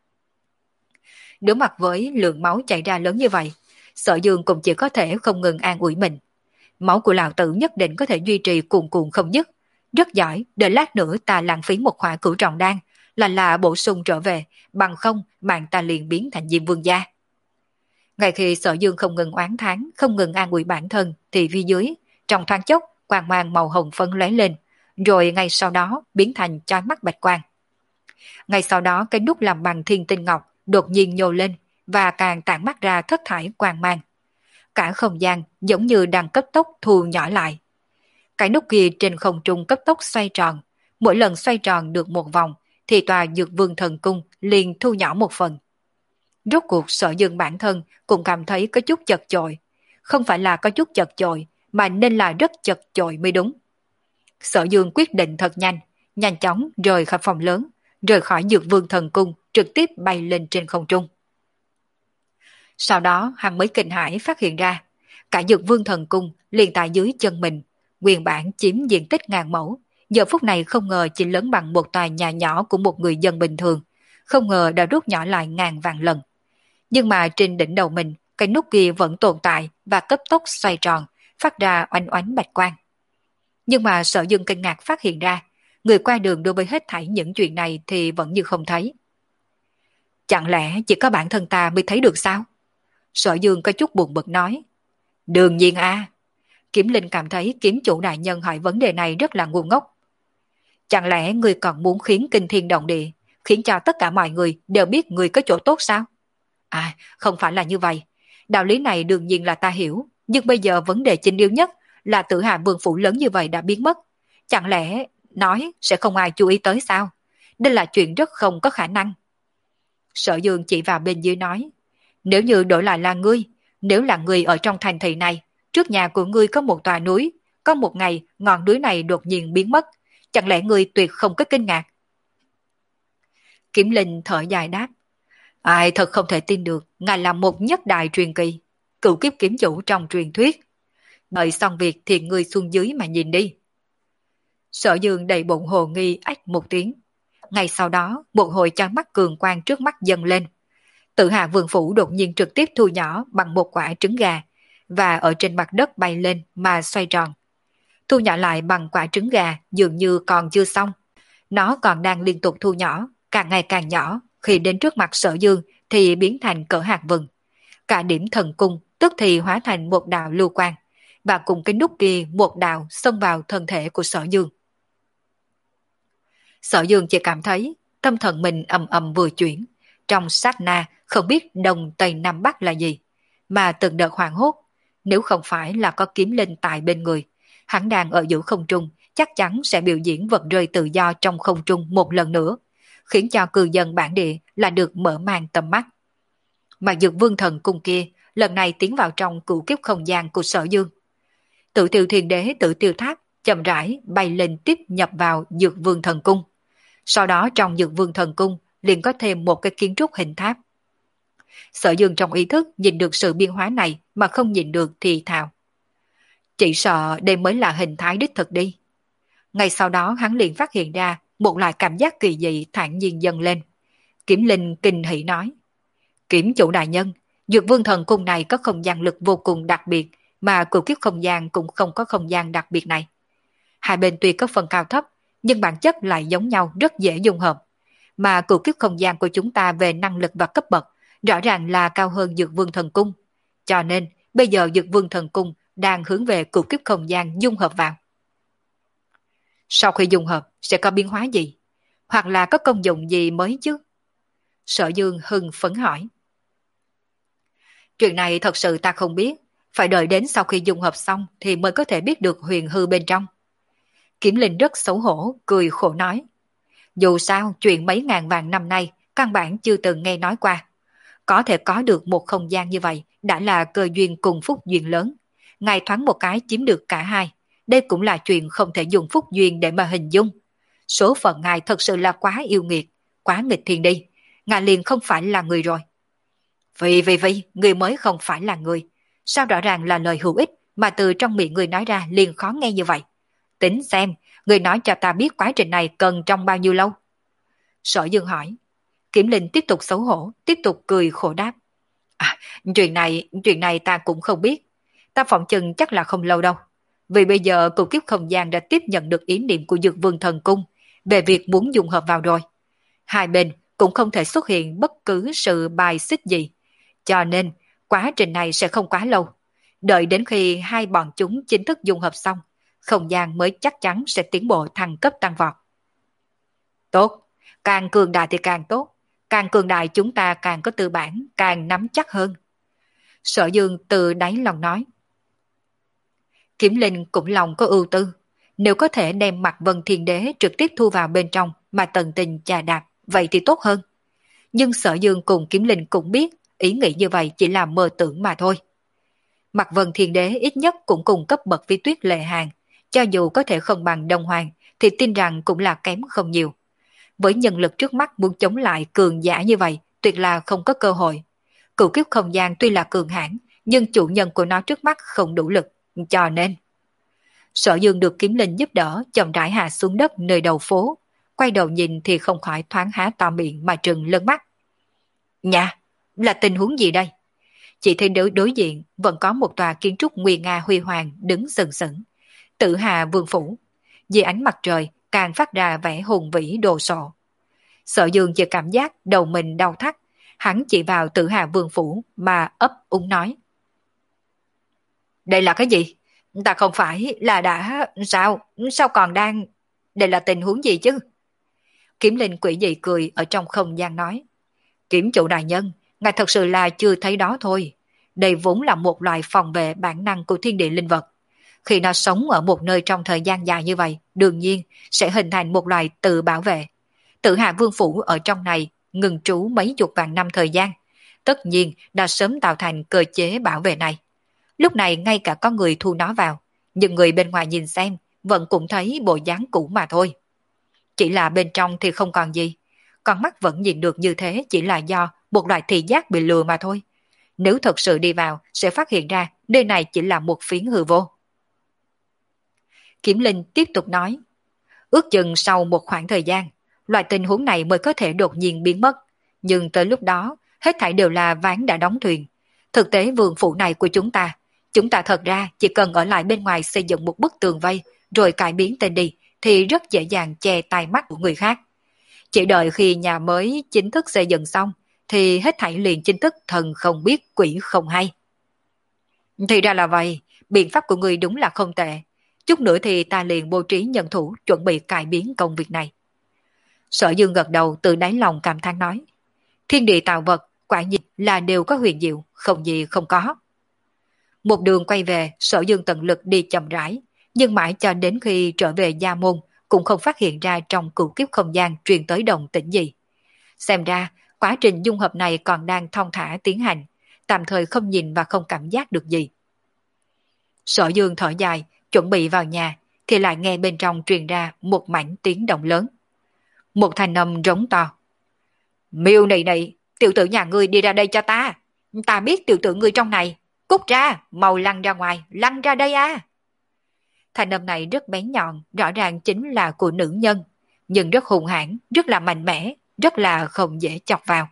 Đối mặt với lượng máu chảy ra lớn như vậy, Sở Dương cũng chỉ có thể không ngừng an ủi mình. Máu của lão tử nhất định có thể duy trì cuồn cuộn không dứt. Rất giỏi, đợi lát nữa ta lãng phí một khỏa cửu trọng đan, là là bổ sung trở về, bằng không mạng ta liền biến thành Diêm Vương gia. Ngay khi Sở Dương không ngừng oán thán, không ngừng an ủi bản thân, thì phía dưới, trong thoáng chốc, quang mang màu hồng phấn lóe lên, rồi ngay sau đó biến thành chói mắt bạch quang. Ngay sau đó cái nút làm bằng thiên tinh ngọc đột nhiên nhô lên và càng tản mắt ra thất thải quang mang. Cả không gian giống như đang cấp tốc thu nhỏ lại. Cái nút kia trên không trung cấp tốc xoay tròn, mỗi lần xoay tròn được một vòng thì tòa dược vương thần cung liền thu nhỏ một phần. Rốt cuộc Sở Dương bản thân cũng cảm thấy có chút chật chội, không phải là có chút chật chội mà nên là rất chật chội mới đúng. Sở Dương quyết định thật nhanh, nhanh chóng rời khỏi phòng lớn, rời khỏi dược vương thần cung, trực tiếp bay lên trên không trung. Sau đó hắn mới kinh hãi phát hiện ra, cả dược vương thần cung liền tại dưới chân mình, nguyên bản chiếm diện tích ngàn mẫu, giờ phút này không ngờ chỉ lớn bằng một tòa nhà nhỏ của một người dân bình thường, không ngờ đã rút nhỏ lại ngàn vạn lần. Nhưng mà trên đỉnh đầu mình, cái nút kia vẫn tồn tại và cấp tốc xoay tròn, phát ra oánh oánh bạch quang. Nhưng mà Sở Dương kinh ngạc phát hiện ra, người qua đường đối với hết thảy những chuyện này thì vẫn như không thấy. Chẳng lẽ chỉ có bản thân ta mới thấy được sao? Sở Dương có chút buồn bực nói. Đương nhiên a. À. Kiếm Linh cảm thấy kiếm chủ đại nhân hỏi vấn đề này rất là ngu ngốc. Chẳng lẽ người còn muốn khiến kinh thiên động địa, khiến cho tất cả mọi người đều biết người có chỗ tốt sao? À, không phải là như vậy. Đạo lý này đương nhiên là ta hiểu, nhưng bây giờ vấn đề chính yếu nhất là Tử Hà Vương phủ lớn như vậy đã biến mất. Chẳng lẽ nói sẽ không ai chú ý tới sao? Đây là chuyện rất không có khả năng. Sở Dương chỉ vào bên dưới nói, nếu như đổi lại là ngươi, nếu là người ở trong thành thị này, trước nhà của ngươi có một tòa núi, có một ngày ngọn núi này đột nhiên biến mất, chẳng lẽ ngươi tuyệt không có kinh ngạc? Kiếm Linh thở dài đáp, ai thật không thể tin được, ngài là một nhất đại truyền kỳ, cựu kiếp kiếm chủ trong truyền thuyết. Đợi xong việc thì ngươi xuống dưới mà nhìn đi. Sở Dương đầy bụng hồ nghi ách một tiếng. Ngay sau đó, một hồi chói mắt cường quang trước mắt dâng lên. Tự Hạ Vương Phủ đột nhiên trực tiếp thu nhỏ bằng một quả trứng gà, và ở trên mặt đất bay lên mà xoay tròn. Thu nhỏ lại bằng quả trứng gà dường như còn chưa xong. Nó còn đang liên tục thu nhỏ, càng ngày càng nhỏ, khi đến trước mặt Sở Dương thì biến thành cỡ hạt vừng. Cả điểm thần cung tức thì hóa thành một đạo lưu quang, và cùng cái nút kia một đạo xông vào thân thể của Sở Dương. Sở Dương chỉ cảm thấy tâm thần mình ầm ầm vừa chuyển, trong sát na không biết đông tây nam bắc là gì, mà từng đợt hoảng hốt. Nếu không phải là có kiếm linh tại bên người, hắn đang ở giữa không trung chắc chắn sẽ biểu diễn vật rơi tự do trong không trung một lần nữa, khiến cho cư dân bản địa là được mở mang tầm mắt. Mà Dược Vương Thần Cung kia lần này tiến vào trong cửu kiếp không gian của Sở Dương. Tự Tiêu Thiên Đế Tự Tiêu Tháp chậm rãi bay lên tiếp nhập vào Dược Vương Thần Cung. Sau đó trong Dược Vương Thần Cung liền có thêm một cái kiến trúc hình tháp. Sở Dương trong ý thức nhìn được sự biến hóa này mà không nhìn được thì thào. Chỉ sợ đây mới là hình thái đích thực đi. Ngay sau đó hắn liền phát hiện ra một loại cảm giác kỳ dị thản nhiên dâng lên. Kiểm Linh kinh hỉ nói. Kiểm chủ đại nhân, Dược Vương Thần Cung này có không gian lực vô cùng đặc biệt, mà cửu kiếp không gian cũng không có không gian đặc biệt này. Hai bên tuy có phần cao thấp, nhưng bản chất lại giống nhau, rất dễ dung hợp. Mà cửu kiếp không gian của chúng ta về năng lực và cấp bậc rõ ràng là cao hơn Dược Vương Thần Cung. Cho nên bây giờ Dược Vương Thần Cung đang hướng về cửu kiếp không gian dung hợp vào. Sau khi dung hợp sẽ có biến hóa gì? Hoặc là có công dụng gì mới chứ? Sở Dương hưng phấn hỏi. Chuyện này thật sự ta không biết, phải đợi đến sau khi dung hợp xong thì mới có thể biết được huyền hư bên trong. Kiểm Linh rất xấu hổ, cười khổ nói. Dù sao, chuyện mấy ngàn vàng năm nay, căn bản chưa từng nghe nói qua. Có thể có được một không gian như vậy, đã là cơ duyên cùng phúc duyên lớn. Ngài thoáng một cái chiếm được cả hai. Đây cũng là chuyện không thể dùng phúc duyên để mà hình dung. Số phận ngài thật sự là quá yêu nghiệt, quá nghịch thiên đi. Ngài liền không phải là người rồi. Vì vì vì, người mới không phải là người. Sao rõ ràng là lời hữu ích mà từ trong miệng người nói ra liền khó nghe như vậy? Tính xem, người nói cho ta biết quá trình này cần trong bao nhiêu lâu? Sở Dương hỏi. Kiểm Linh tiếp tục xấu hổ, tiếp tục cười khổ đáp. À, chuyện này, chuyện này ta cũng không biết. Ta phỏng chừng chắc là không lâu đâu. Vì bây giờ cửu kiếp không gian đã tiếp nhận được ý niệm của Dược Vương Thần Cung về việc muốn dung hợp vào rồi. Hai bên cũng không thể xuất hiện bất cứ sự bài xích gì. Cho nên, quá trình này sẽ không quá lâu. Đợi đến khi hai bọn chúng chính thức dung hợp xong, không gian mới chắc chắn sẽ tiến bộ thăng cấp tăng vọt. Tốt, càng cường đại thì càng tốt. Càng cường đại chúng ta càng có tư bản, càng nắm chắc hơn. Sở Dương từ đáy lòng nói. Kiểm Linh cũng lòng có ưu tư. Nếu có thể đem mặt Vân Thiên Đế trực tiếp thu vào bên trong mà tận tình chà đạp, vậy thì tốt hơn. Nhưng Sở Dương cùng Kiểm Linh cũng biết ý nghĩ như vậy chỉ là mơ tưởng mà thôi. Mặt Vân Thiên Đế ít nhất cũng cùng cấp bậc với Tuyết Lệ Hàng, cho dù có thể không bằng Đông Hoàng thì tin rằng cũng là kém không nhiều. Với nhân lực trước mắt muốn chống lại cường giả như vậy tuyệt là không có cơ hội. Cửu kiếp không gian tuy là cường hãn, nhưng chủ nhân của nó trước mắt không đủ lực, cho nên Sở Dương được Kiếm Linh giúp đỡ chậm rãi hạ xuống đất nơi đầu phố, quay đầu nhìn thì không khỏi thoáng há to miệng mà trừng lớn mắt. Nhà, là tình huống gì đây? Chỉ thấy đối đối diện vẫn có một tòa kiến trúc nguy nga huy hoàng đứng sừng sững, Tử Hà Vương Phủ. Dưới ánh mặt trời càng phát ra vẻ hùng vĩ đồ sộ. Sở Dương chỉ cảm giác đầu mình đau thắt, hắn chỉ vào Tử Hà Vương Phủ mà ấp úng nói. Đây là cái gì? Ta không phải là đã... Sao? Sao còn đang... Đây là tình huống gì chứ? Kiếm Linh quỷ dị cười ở trong không gian nói. Kiểm chủ đại nhân, ngài thật sự là chưa thấy đó thôi. Đây vốn là một loài phòng vệ bản năng của thiên địa linh vật. Khi nó sống ở một nơi trong thời gian dài như vậy, đương nhiên sẽ hình thành một loài tự bảo vệ. Tử Hạ Vương Phủ ở trong này ngừng trú mấy chục vạn năm thời gian, tất nhiên đã sớm tạo thành cơ chế bảo vệ này. Lúc này ngay cả có người thu nó vào, nhưng người bên ngoài nhìn xem vẫn cũng thấy bộ dáng cũ mà thôi. Chỉ là bên trong thì không còn gì, con mắt vẫn nhìn được như thế chỉ là do một loại thị giác bị lừa mà thôi. Nếu thật sự đi vào sẽ phát hiện ra nơi này chỉ là một phiến hư vô. Kiểm Linh tiếp tục nói, Ước chừng sau một khoảng thời gian, loại tình huống này mới có thể đột nhiên biến mất. Nhưng tới lúc đó, hết thảy đều là ván đã đóng thuyền. Thực tế vườn phủ này của chúng ta, chúng ta thật ra chỉ cần ở lại bên ngoài xây dựng một bức tường vây, rồi cải biến tên đi, thì rất dễ dàng che tai mắt của người khác. Chỉ đợi khi nhà mới chính thức xây dựng xong, thì hết thảy liền chính thức thần không biết quỷ không hay. Thì ra là vậy, biện pháp của người đúng là không tệ. Chút nữa thì ta liền bố trí nhân thủ chuẩn bị cải biến công việc này. Sở Dương gật đầu từ đáy lòng cảm thán nói. Thiên địa tạo vật, quả nhiên là đều có huyền diệu, không gì không có. Một đường quay về, Sở Dương tận lực đi chậm rãi, nhưng mãi cho đến khi trở về Gia Môn, cũng không phát hiện ra trong cửu kiếp không gian truyền tới đồng tĩnh gì. Xem ra, quá trình dung hợp này còn đang thong thả tiến hành, tạm thời không nhìn và không cảm giác được gì. Sở Dương thở dài, chuẩn bị vào nhà, thì lại nghe bên trong truyền ra một mảnh tiếng động lớn. Một thanh âm rống to. Miêu nị nị, tiểu tử nhà ngươi đi ra đây cho ta. Ta biết tiểu tử ngươi trong này. Cút ra, mau lăn ra ngoài, lăn ra đây à. Thanh âm này rất bén nhọn, rõ ràng chính là của nữ nhân, nhưng rất hung hãn, rất là mạnh mẽ, rất là không dễ chọc vào.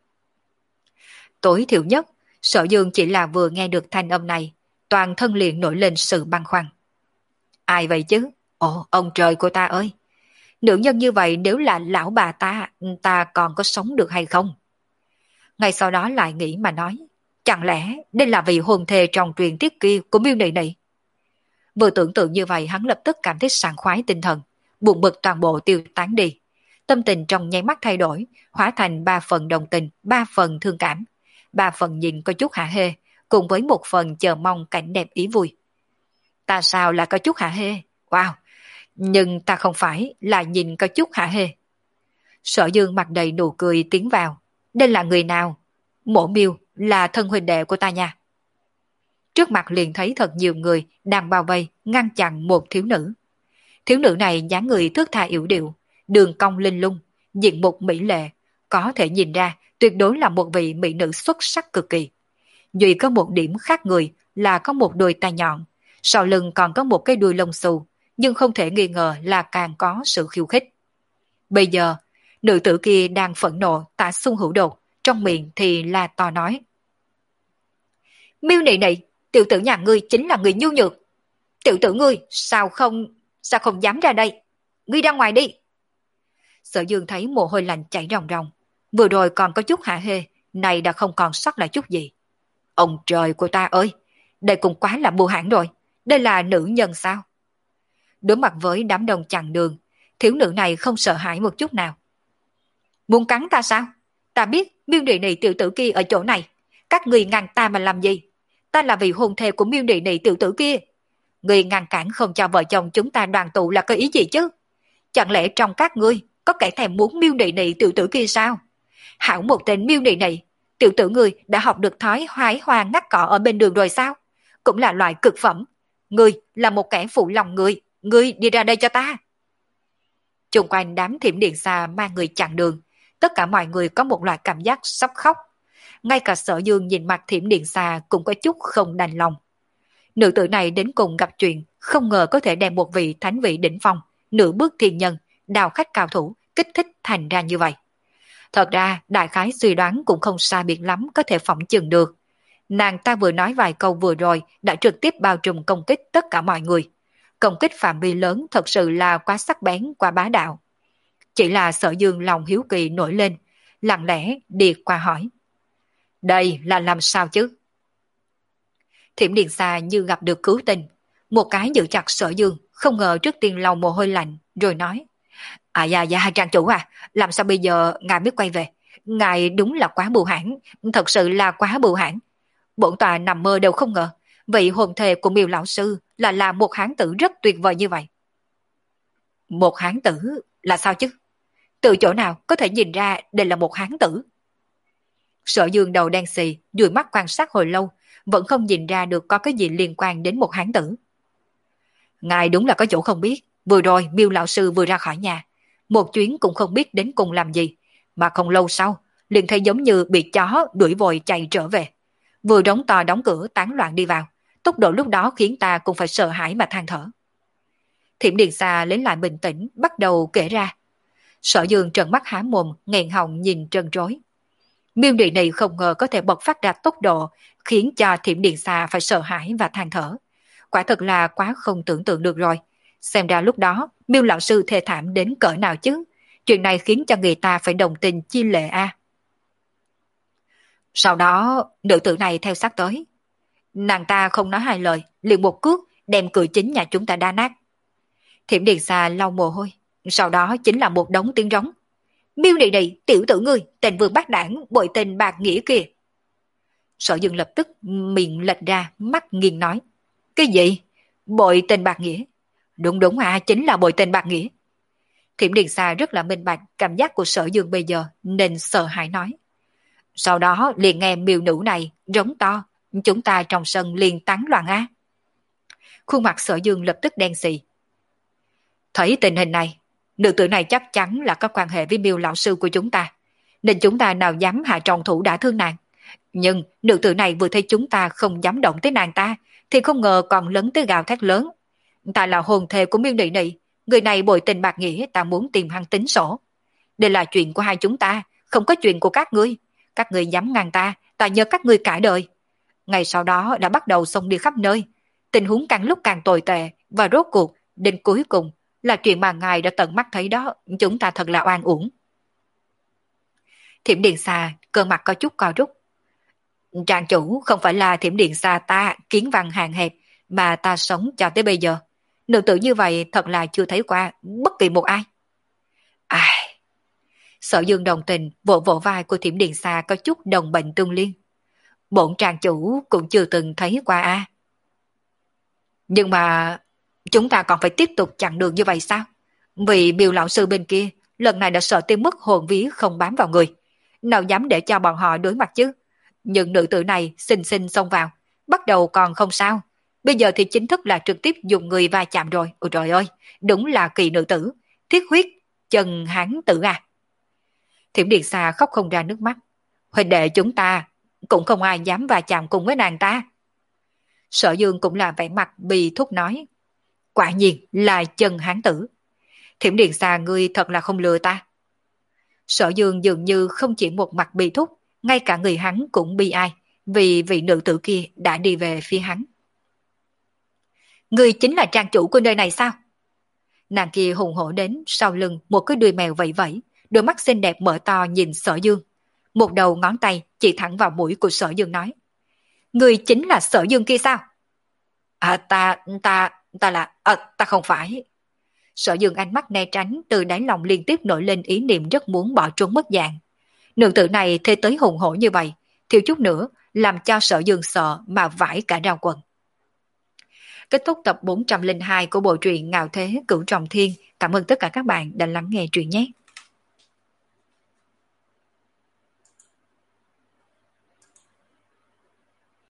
Tối thiểu nhất, Sở Dương chỉ là vừa nghe được thanh âm này, toàn thân liền nổi lên sự băn khoăn. Ai vậy chứ? Ồ, ông trời của ta ơi! Nữ nhân như vậy nếu là lão bà ta, ta còn có sống được hay không? Ngay sau đó lại nghĩ mà nói, chẳng lẽ đây là vị hôn thê trong truyền thuyết kia của Miêu Nị Nị? Vừa tưởng tượng như vậy hắn lập tức cảm thấy sảng khoái tinh thần, buồn bực toàn bộ tiêu tán đi. Tâm tình trong nháy mắt thay đổi, hóa thành ba phần đồng tình, ba phần thương cảm, ba phần nhìn có chút hả hê, cùng với một phần chờ mong cảnh đẹp ý vui. Ta sao là có chút hả hê? Wow! Nhưng ta không phải là nhìn có chút hả hê. Sở Dương mặt đầy nụ cười tiến vào. Đây là người nào? Mộ Miêu là thân huynh đệ của ta nha. Trước mặt liền thấy thật nhiều người đang bao vây ngăn chặn một thiếu nữ. Thiếu nữ này dáng người thước tha yểu điệu, đường cong linh lung, diện mục mỹ lệ, có thể nhìn ra tuyệt đối là một vị mỹ nữ xuất sắc cực kỳ. Duy có một điểm khác người là có một đôi tai nhọn, sau lưng còn có một cái đuôi lông xù, nhưng không thể nghi ngờ là càng có sự khiêu khích. Bây giờ, nữ tử kia đang phẫn nộ tả xung hữu đột, trong miệng thì là to nói. Miêu Nị Nị, tiểu tử nhà ngươi chính là người nhu nhược. Tiểu tử ngươi sao không, sao không dám ra đây? Ngươi ra ngoài đi. Sở Dương thấy mồ hôi lạnh chảy ròng ròng, vừa rồi còn có chút hả hê, này đã không còn sót lại chút gì. Ông trời của ta ơi, đây cũng quá là bưu hãn rồi, đây là nữ nhân sao? Đối mặt với đám đông chặn đường, thiếu nữ này không sợ hãi một chút nào. Muốn cắn ta sao? Ta biết Miêu Nị Nị tiểu tử kia ở chỗ này, các người ngăn ta mà làm gì? Ta là vị hôn thê của Miêu Nị Nị tiểu tử kia. Người ngăn cản không cho vợ chồng chúng ta đoàn tụ là có ý gì chứ? Chẳng lẽ trong các ngươi có kẻ thèm muốn Miêu Nị Nị tiểu tử kia sao? Hảo một tên Miêu Nị Nị, tiểu tử ngươi đã học được thói hái hoa ngắt cỏ ở bên đường rồi sao? Cũng là loại cực phẩm. Ngươi là một kẻ phụ lòng người, ngươi đi ra đây cho ta. Xung quanh đám thiểm điện xa mang người chặn đường, tất cả mọi người có một loại cảm giác sắp khóc. Ngay cả Sở Dương nhìn mặt thiểm điện xa cũng có chút không đành lòng. Nữ tử này đến cùng gặp chuyện, không ngờ có thể đem một vị thánh vị đỉnh phong, nửa bước thiên nhân, đào khách cao thủ, kích thích thành ra như vậy. Thật ra, đại khái suy đoán cũng không xa biệt lắm có thể phỏng chừng được. Nàng ta vừa nói vài câu vừa rồi đã trực tiếp bao trùm công kích tất cả mọi người. Công kích phạm vi lớn thật sự là quá sắc bén, quá bá đạo. Chỉ là Sở Dương lòng hiếu kỳ nổi lên, lặng lẽ đi qua hỏi. Đây là làm sao chứ? Thiểm điện xa như gặp được cứu tinh, một cái giữ chặt Sở Dương, không ngờ trước tiên lau mồ hôi lạnh, rồi nói. À dạ dạ trang chủ à, làm sao bây giờ ngài biết quay về? Ngài đúng là quá bưu hãn, thật sự là quá bưu hãn. Bổn tòa nằm mơ đều không ngờ, vị hồn thề của Miêu lão sư là là một hán tử rất tuyệt vời như vậy. Một hán tử là sao chứ? Từ chỗ nào có thể nhìn ra đây là một hán tử? Sở Dương đầu đen xì, dùi mắt quan sát hồi lâu, vẫn không nhìn ra được có cái gì liên quan đến một hán tử. Ngài đúng là có chỗ không biết, vừa rồi Miêu lão sư vừa ra khỏi nhà, một chuyến cũng không biết đến cùng làm gì, mà không lâu sau, liền thấy giống như bị chó đuổi vội chạy trở về. Vừa đóng to đóng cửa tán loạn đi vào, tốc độ lúc đó khiến ta cũng phải sợ hãi mà than thở. Thiểm Điện Sa lấy lại bình tĩnh, bắt đầu kể ra. Sở Dương trợn mắt há mồm, nghẹn họng nhìn trân trối. Miêu nị này không ngờ có thể bộc phát ra tốc độ, khiến cho Thiểm Điện Sa phải sợ hãi và than thở. Quả thật là quá không tưởng tượng được rồi. Xem ra lúc đó, Miêu lão sư thê thảm đến cỡ nào chứ. Chuyện này khiến cho người ta phải đồng tình chi lệ a. À. Sau đó, nữ tử này theo sát tới. Nàng ta không nói hai lời, liền một cước đem cửa chính nhà chúng ta đá nát. Thiểm Điện Sa lau mồ hôi, sau đó chính là một đống tiếng rống. Miêu nị nị, tiểu tử ngươi, tên vương bác đảng, bội tình bạc nghĩa kìa. Sở Dương lập tức miệng lệch ra, mắt nghiêng nói. Cái gì? Bội tình bạc nghĩa? Đúng đúng à, chính là bội tình bạc nghĩa. Thiểm Điện Sa rất là minh bạch cảm giác của Sở Dương bây giờ, nên sợ hãi nói. Sau đó liền nghe miêu nữ này rống to, chúng ta trong sân liền tán loạn á. Khuôn mặt Sở Dương lập tức đen xì. Thấy tình hình này, nữ tử này chắc chắn là có quan hệ với Miêu lão sư của chúng ta, nên chúng ta nào dám hạ trọng thủ đả thương nàng. Nhưng nữ tử này vừa thấy chúng ta không dám động tới nàng ta, thì không ngờ còn lấn tới gào thét lớn. Ta là hồn thề của Miêu nị nị, người này bội tình bạc nghĩa, ta muốn tìm hắn tính sổ. Đây là chuyện của hai chúng ta, không có chuyện của các ngươi. Các ngươi dám ngăn ta, ta nhớ các ngươi cả đời. Ngày sau đó đã bắt đầu xông đi khắp nơi. Tình huống càng lúc càng tồi tệ, và rốt cuộc, đến cuối cùng, là chuyện mà ngài đã tận mắt thấy đó, chúng ta thật là oan uổng. Thiểm Điện Sa, cơ mặt có chút co rút. Trang chủ không phải là Thiểm Điện Sa ta, kiến văn hạn hẹp, mà ta sống cho tới bây giờ. Nữ tử như vậy thật là chưa thấy qua bất kỳ một ai. Ai... Sở Dương đồng tình, vỗ vỗ vai của Thiểm Điện Sa có chút đồng bệnh tương liên. Bổn trang chủ cũng chưa từng thấy qua a. À. Nhưng mà chúng ta còn phải tiếp tục chặn đường như vậy sao? Vì Miêu lão sư bên kia lần này đã sợ tới mức hồn vía không bám vào người. Nào dám để cho bọn họ đối mặt chứ? Nhưng nữ tử này xinh xinh xông vào, bắt đầu còn không sao. Bây giờ thì chính thức là trực tiếp dùng người va chạm rồi. Ôi trời ơi, đúng là kỳ nữ tử, thiết huyết, chân hán tử à. Thiểm Điện Sa khóc không ra nước mắt. Huynh đệ chúng ta, cũng không ai dám va chạm cùng với nàng ta. Sở Dương cũng là vẻ mặt bị thúc nói. Quả nhiên là chân hán tử. Thiểm Điện Sa ngươi thật là không lừa ta. Sở Dương dường như không chỉ một mặt bị thúc, ngay cả người hắn cũng bi ai, vì vị nữ tử kia đã đi về phía hắn. Ngươi chính là trang chủ của nơi này sao? Nàng kia hùng hổ đến sau lưng một cái đuôi mèo vẫy vẫy, đôi mắt xinh đẹp mở to nhìn Sở Dương. Một đầu ngón tay chỉ thẳng vào mũi của Sở Dương nói. Ngươi chính là Sở Dương kia sao? À ta, ta, ta là, à, ta không phải. Sở Dương ánh mắt né tránh, từ đáy lòng liên tiếp nổi lên ý niệm rất muốn bỏ trốn mất dạng. Nữ tử này thế tới hùng hổ như vậy, thiếu chút nữa làm cho Sở Dương sợ mà vãi cả rau quần. Kết thúc tập bốn trăm lẻ hai của bộ truyện Ngạo Thế Cửu Trọng Thiên. Cảm ơn tất cả các bạn đã lắng nghe truyện nhé.